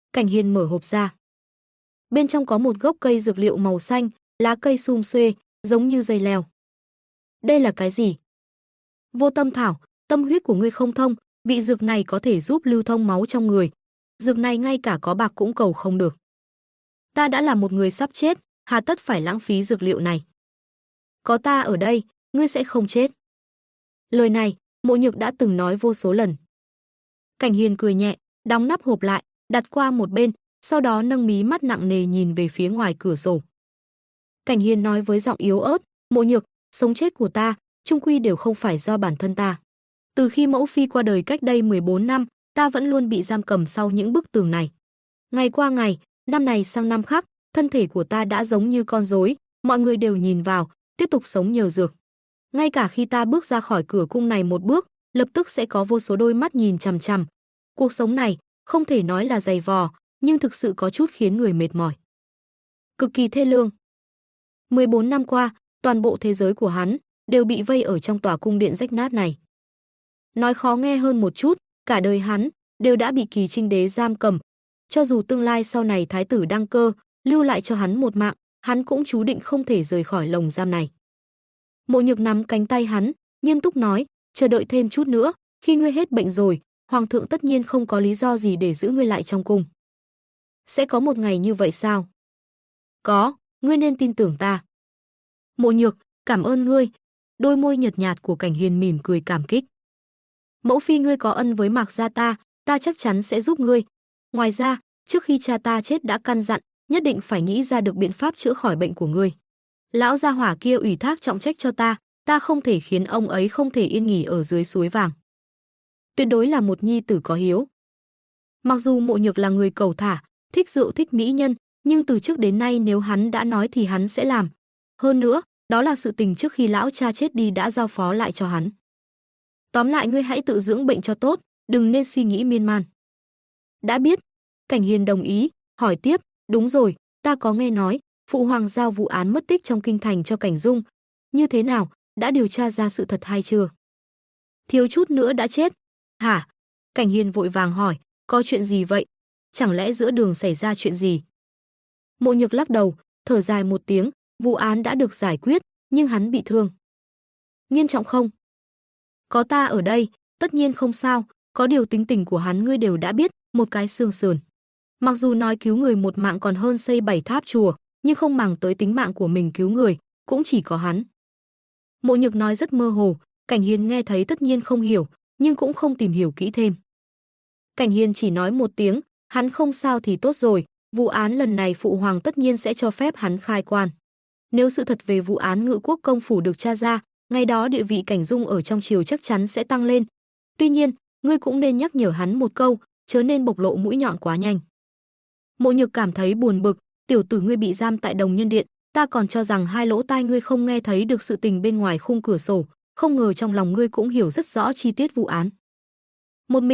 Cảnh Hiền mở hộp ra. Bên trong có một gốc cây dược liệu màu xanh, lá cây sum xuê, giống như dây leo. Đây là cái gì? Vô tâm thảo, tâm huyết của ngươi không thông, vị dược này có thể giúp lưu thông máu trong người. Dược này ngay cả có bạc cũng cầu không được. Ta đã là một người sắp chết, hà tất phải lãng phí dược liệu này. Có ta ở đây, ngươi sẽ không chết. Lời này, Mộ Nhược đã từng nói vô số lần. Cảnh Hiền cười nhẹ, đóng nắp hộp lại, đặt qua một bên, sau đó nâng mí mắt nặng nề nhìn về phía ngoài cửa sổ. Cảnh Hiền nói với giọng yếu ớt, Mộ Nhược, sống chết của ta, chung quy đều không phải do bản thân ta. Từ khi mẫu phi qua đời cách đây 14 năm, ta vẫn luôn bị giam cầm sau những bức tường này. Ngày qua ngày, năm này sang năm khác, thân thể của ta đã giống như con rối, mọi người đều nhìn vào, tiếp tục sống nhờ dược. Ngay cả khi ta bước ra khỏi cửa cung này một bước, lập tức sẽ có vô số đôi mắt nhìn chằm chằm. Cuộc sống này, không thể nói là dày vò, nhưng thực sự có chút khiến người mệt mỏi. Cực kỳ thê lương. 14 năm qua, toàn bộ thế giới của hắn đều bị vây ở trong tòa cung điện rách nát này. Nói khó nghe hơn một chút, cả đời hắn đều đã bị Kỳ Trinh đế giam cầm. Cho dù tương lai sau này thái tử đăng cơ, lưu lại cho hắn một mạng, hắn cũng chú định không thể rời khỏi lồng giam này. Mộ Nhược nắm cánh tay hắn, nghiêm túc nói, chờ đợi thêm chút nữa, khi ngươi hết bệnh rồi, hoàng thượng tất nhiên không có lý do gì để giữ ngươi lại trong cung. Sẽ có một ngày như vậy sao? Có, ngươi nên tin tưởng ta. Mộ Nhược, cảm ơn ngươi. Đôi môi nhợt nhạt của Cảnh Hiền mỉm cười cảm kích. Mẫu phi ngươi có ân với Mạc gia ta chắc chắn sẽ giúp ngươi. Ngoài ra, trước khi cha ta chết đã căn dặn, nhất định phải nghĩ ra được biện pháp chữa khỏi bệnh của ngươi. Lão gia hỏa kia ủy thác trọng trách cho ta không thể khiến ông ấy không thể yên nghỉ ở dưới suối vàng. Tuyệt đối là một nhi tử có hiếu. Mặc dù Mộ Nhược là người cẩu thả, thích rượu thích mỹ nhân, nhưng từ trước đến nay nếu hắn đã nói thì hắn sẽ làm. Hơn nữa, đó là sự tình trước khi lão cha chết đi đã giao phó lại cho hắn. Tóm lại ngươi hãy tự dưỡng bệnh cho tốt, đừng nên suy nghĩ miên man. Đã biết. Cảnh Hiền đồng ý, hỏi tiếp, đúng rồi, ta có nghe nói, phụ hoàng giao vụ án mất tích trong kinh thành cho Cảnh Dung. Như thế nào, đã điều tra ra sự thật hay chưa? Thiếu chút nữa đã chết. Hả? Cảnh Hiền vội vàng hỏi, có chuyện gì vậy? Chẳng lẽ giữa đường xảy ra chuyện gì? Mộ Nhược lắc đầu, thở dài một tiếng, vụ án đã được giải quyết, nhưng hắn bị thương. Nghiêm trọng không? Có ta ở đây, tất nhiên không sao, có điều tính tình của hắn ngươi đều đã biết, một cái xương sườn. Mặc dù nói cứu người một mạng còn hơn xây 7 tháp chùa, nhưng không màng tới tính mạng của mình cứu người, cũng chỉ có hắn. Mộ Nhược nói rất mơ hồ, Cảnh Hiền nghe thấy tất nhiên không hiểu, nhưng cũng không tìm hiểu kỹ thêm. Cảnh Hiền chỉ nói một tiếng, hắn không sao thì tốt rồi, vụ án lần này phụ hoàng tất nhiên sẽ cho phép hắn khai quan. Nếu sự thật về vụ án Ngự Quốc công phủ được tra ra, ngày đó địa vị Cảnh Dung ở trong triều chắc chắn sẽ tăng lên. Tuy nhiên, ngươi cũng nên nhắc nhở hắn một câu, chớ nên bộc lộ mũi nhọn quá nhanh. Mộ Nhược cảm thấy buồn bực, tiểu tử ngươi bị giam tại Đồng Nhân Điện, ta còn cho rằng hai lỗ tai ngươi không nghe thấy được sự tình bên ngoài khung cửa sổ, không ngờ trong lòng ngươi cũng hiểu rất rõ chi tiết vụ án. Một mình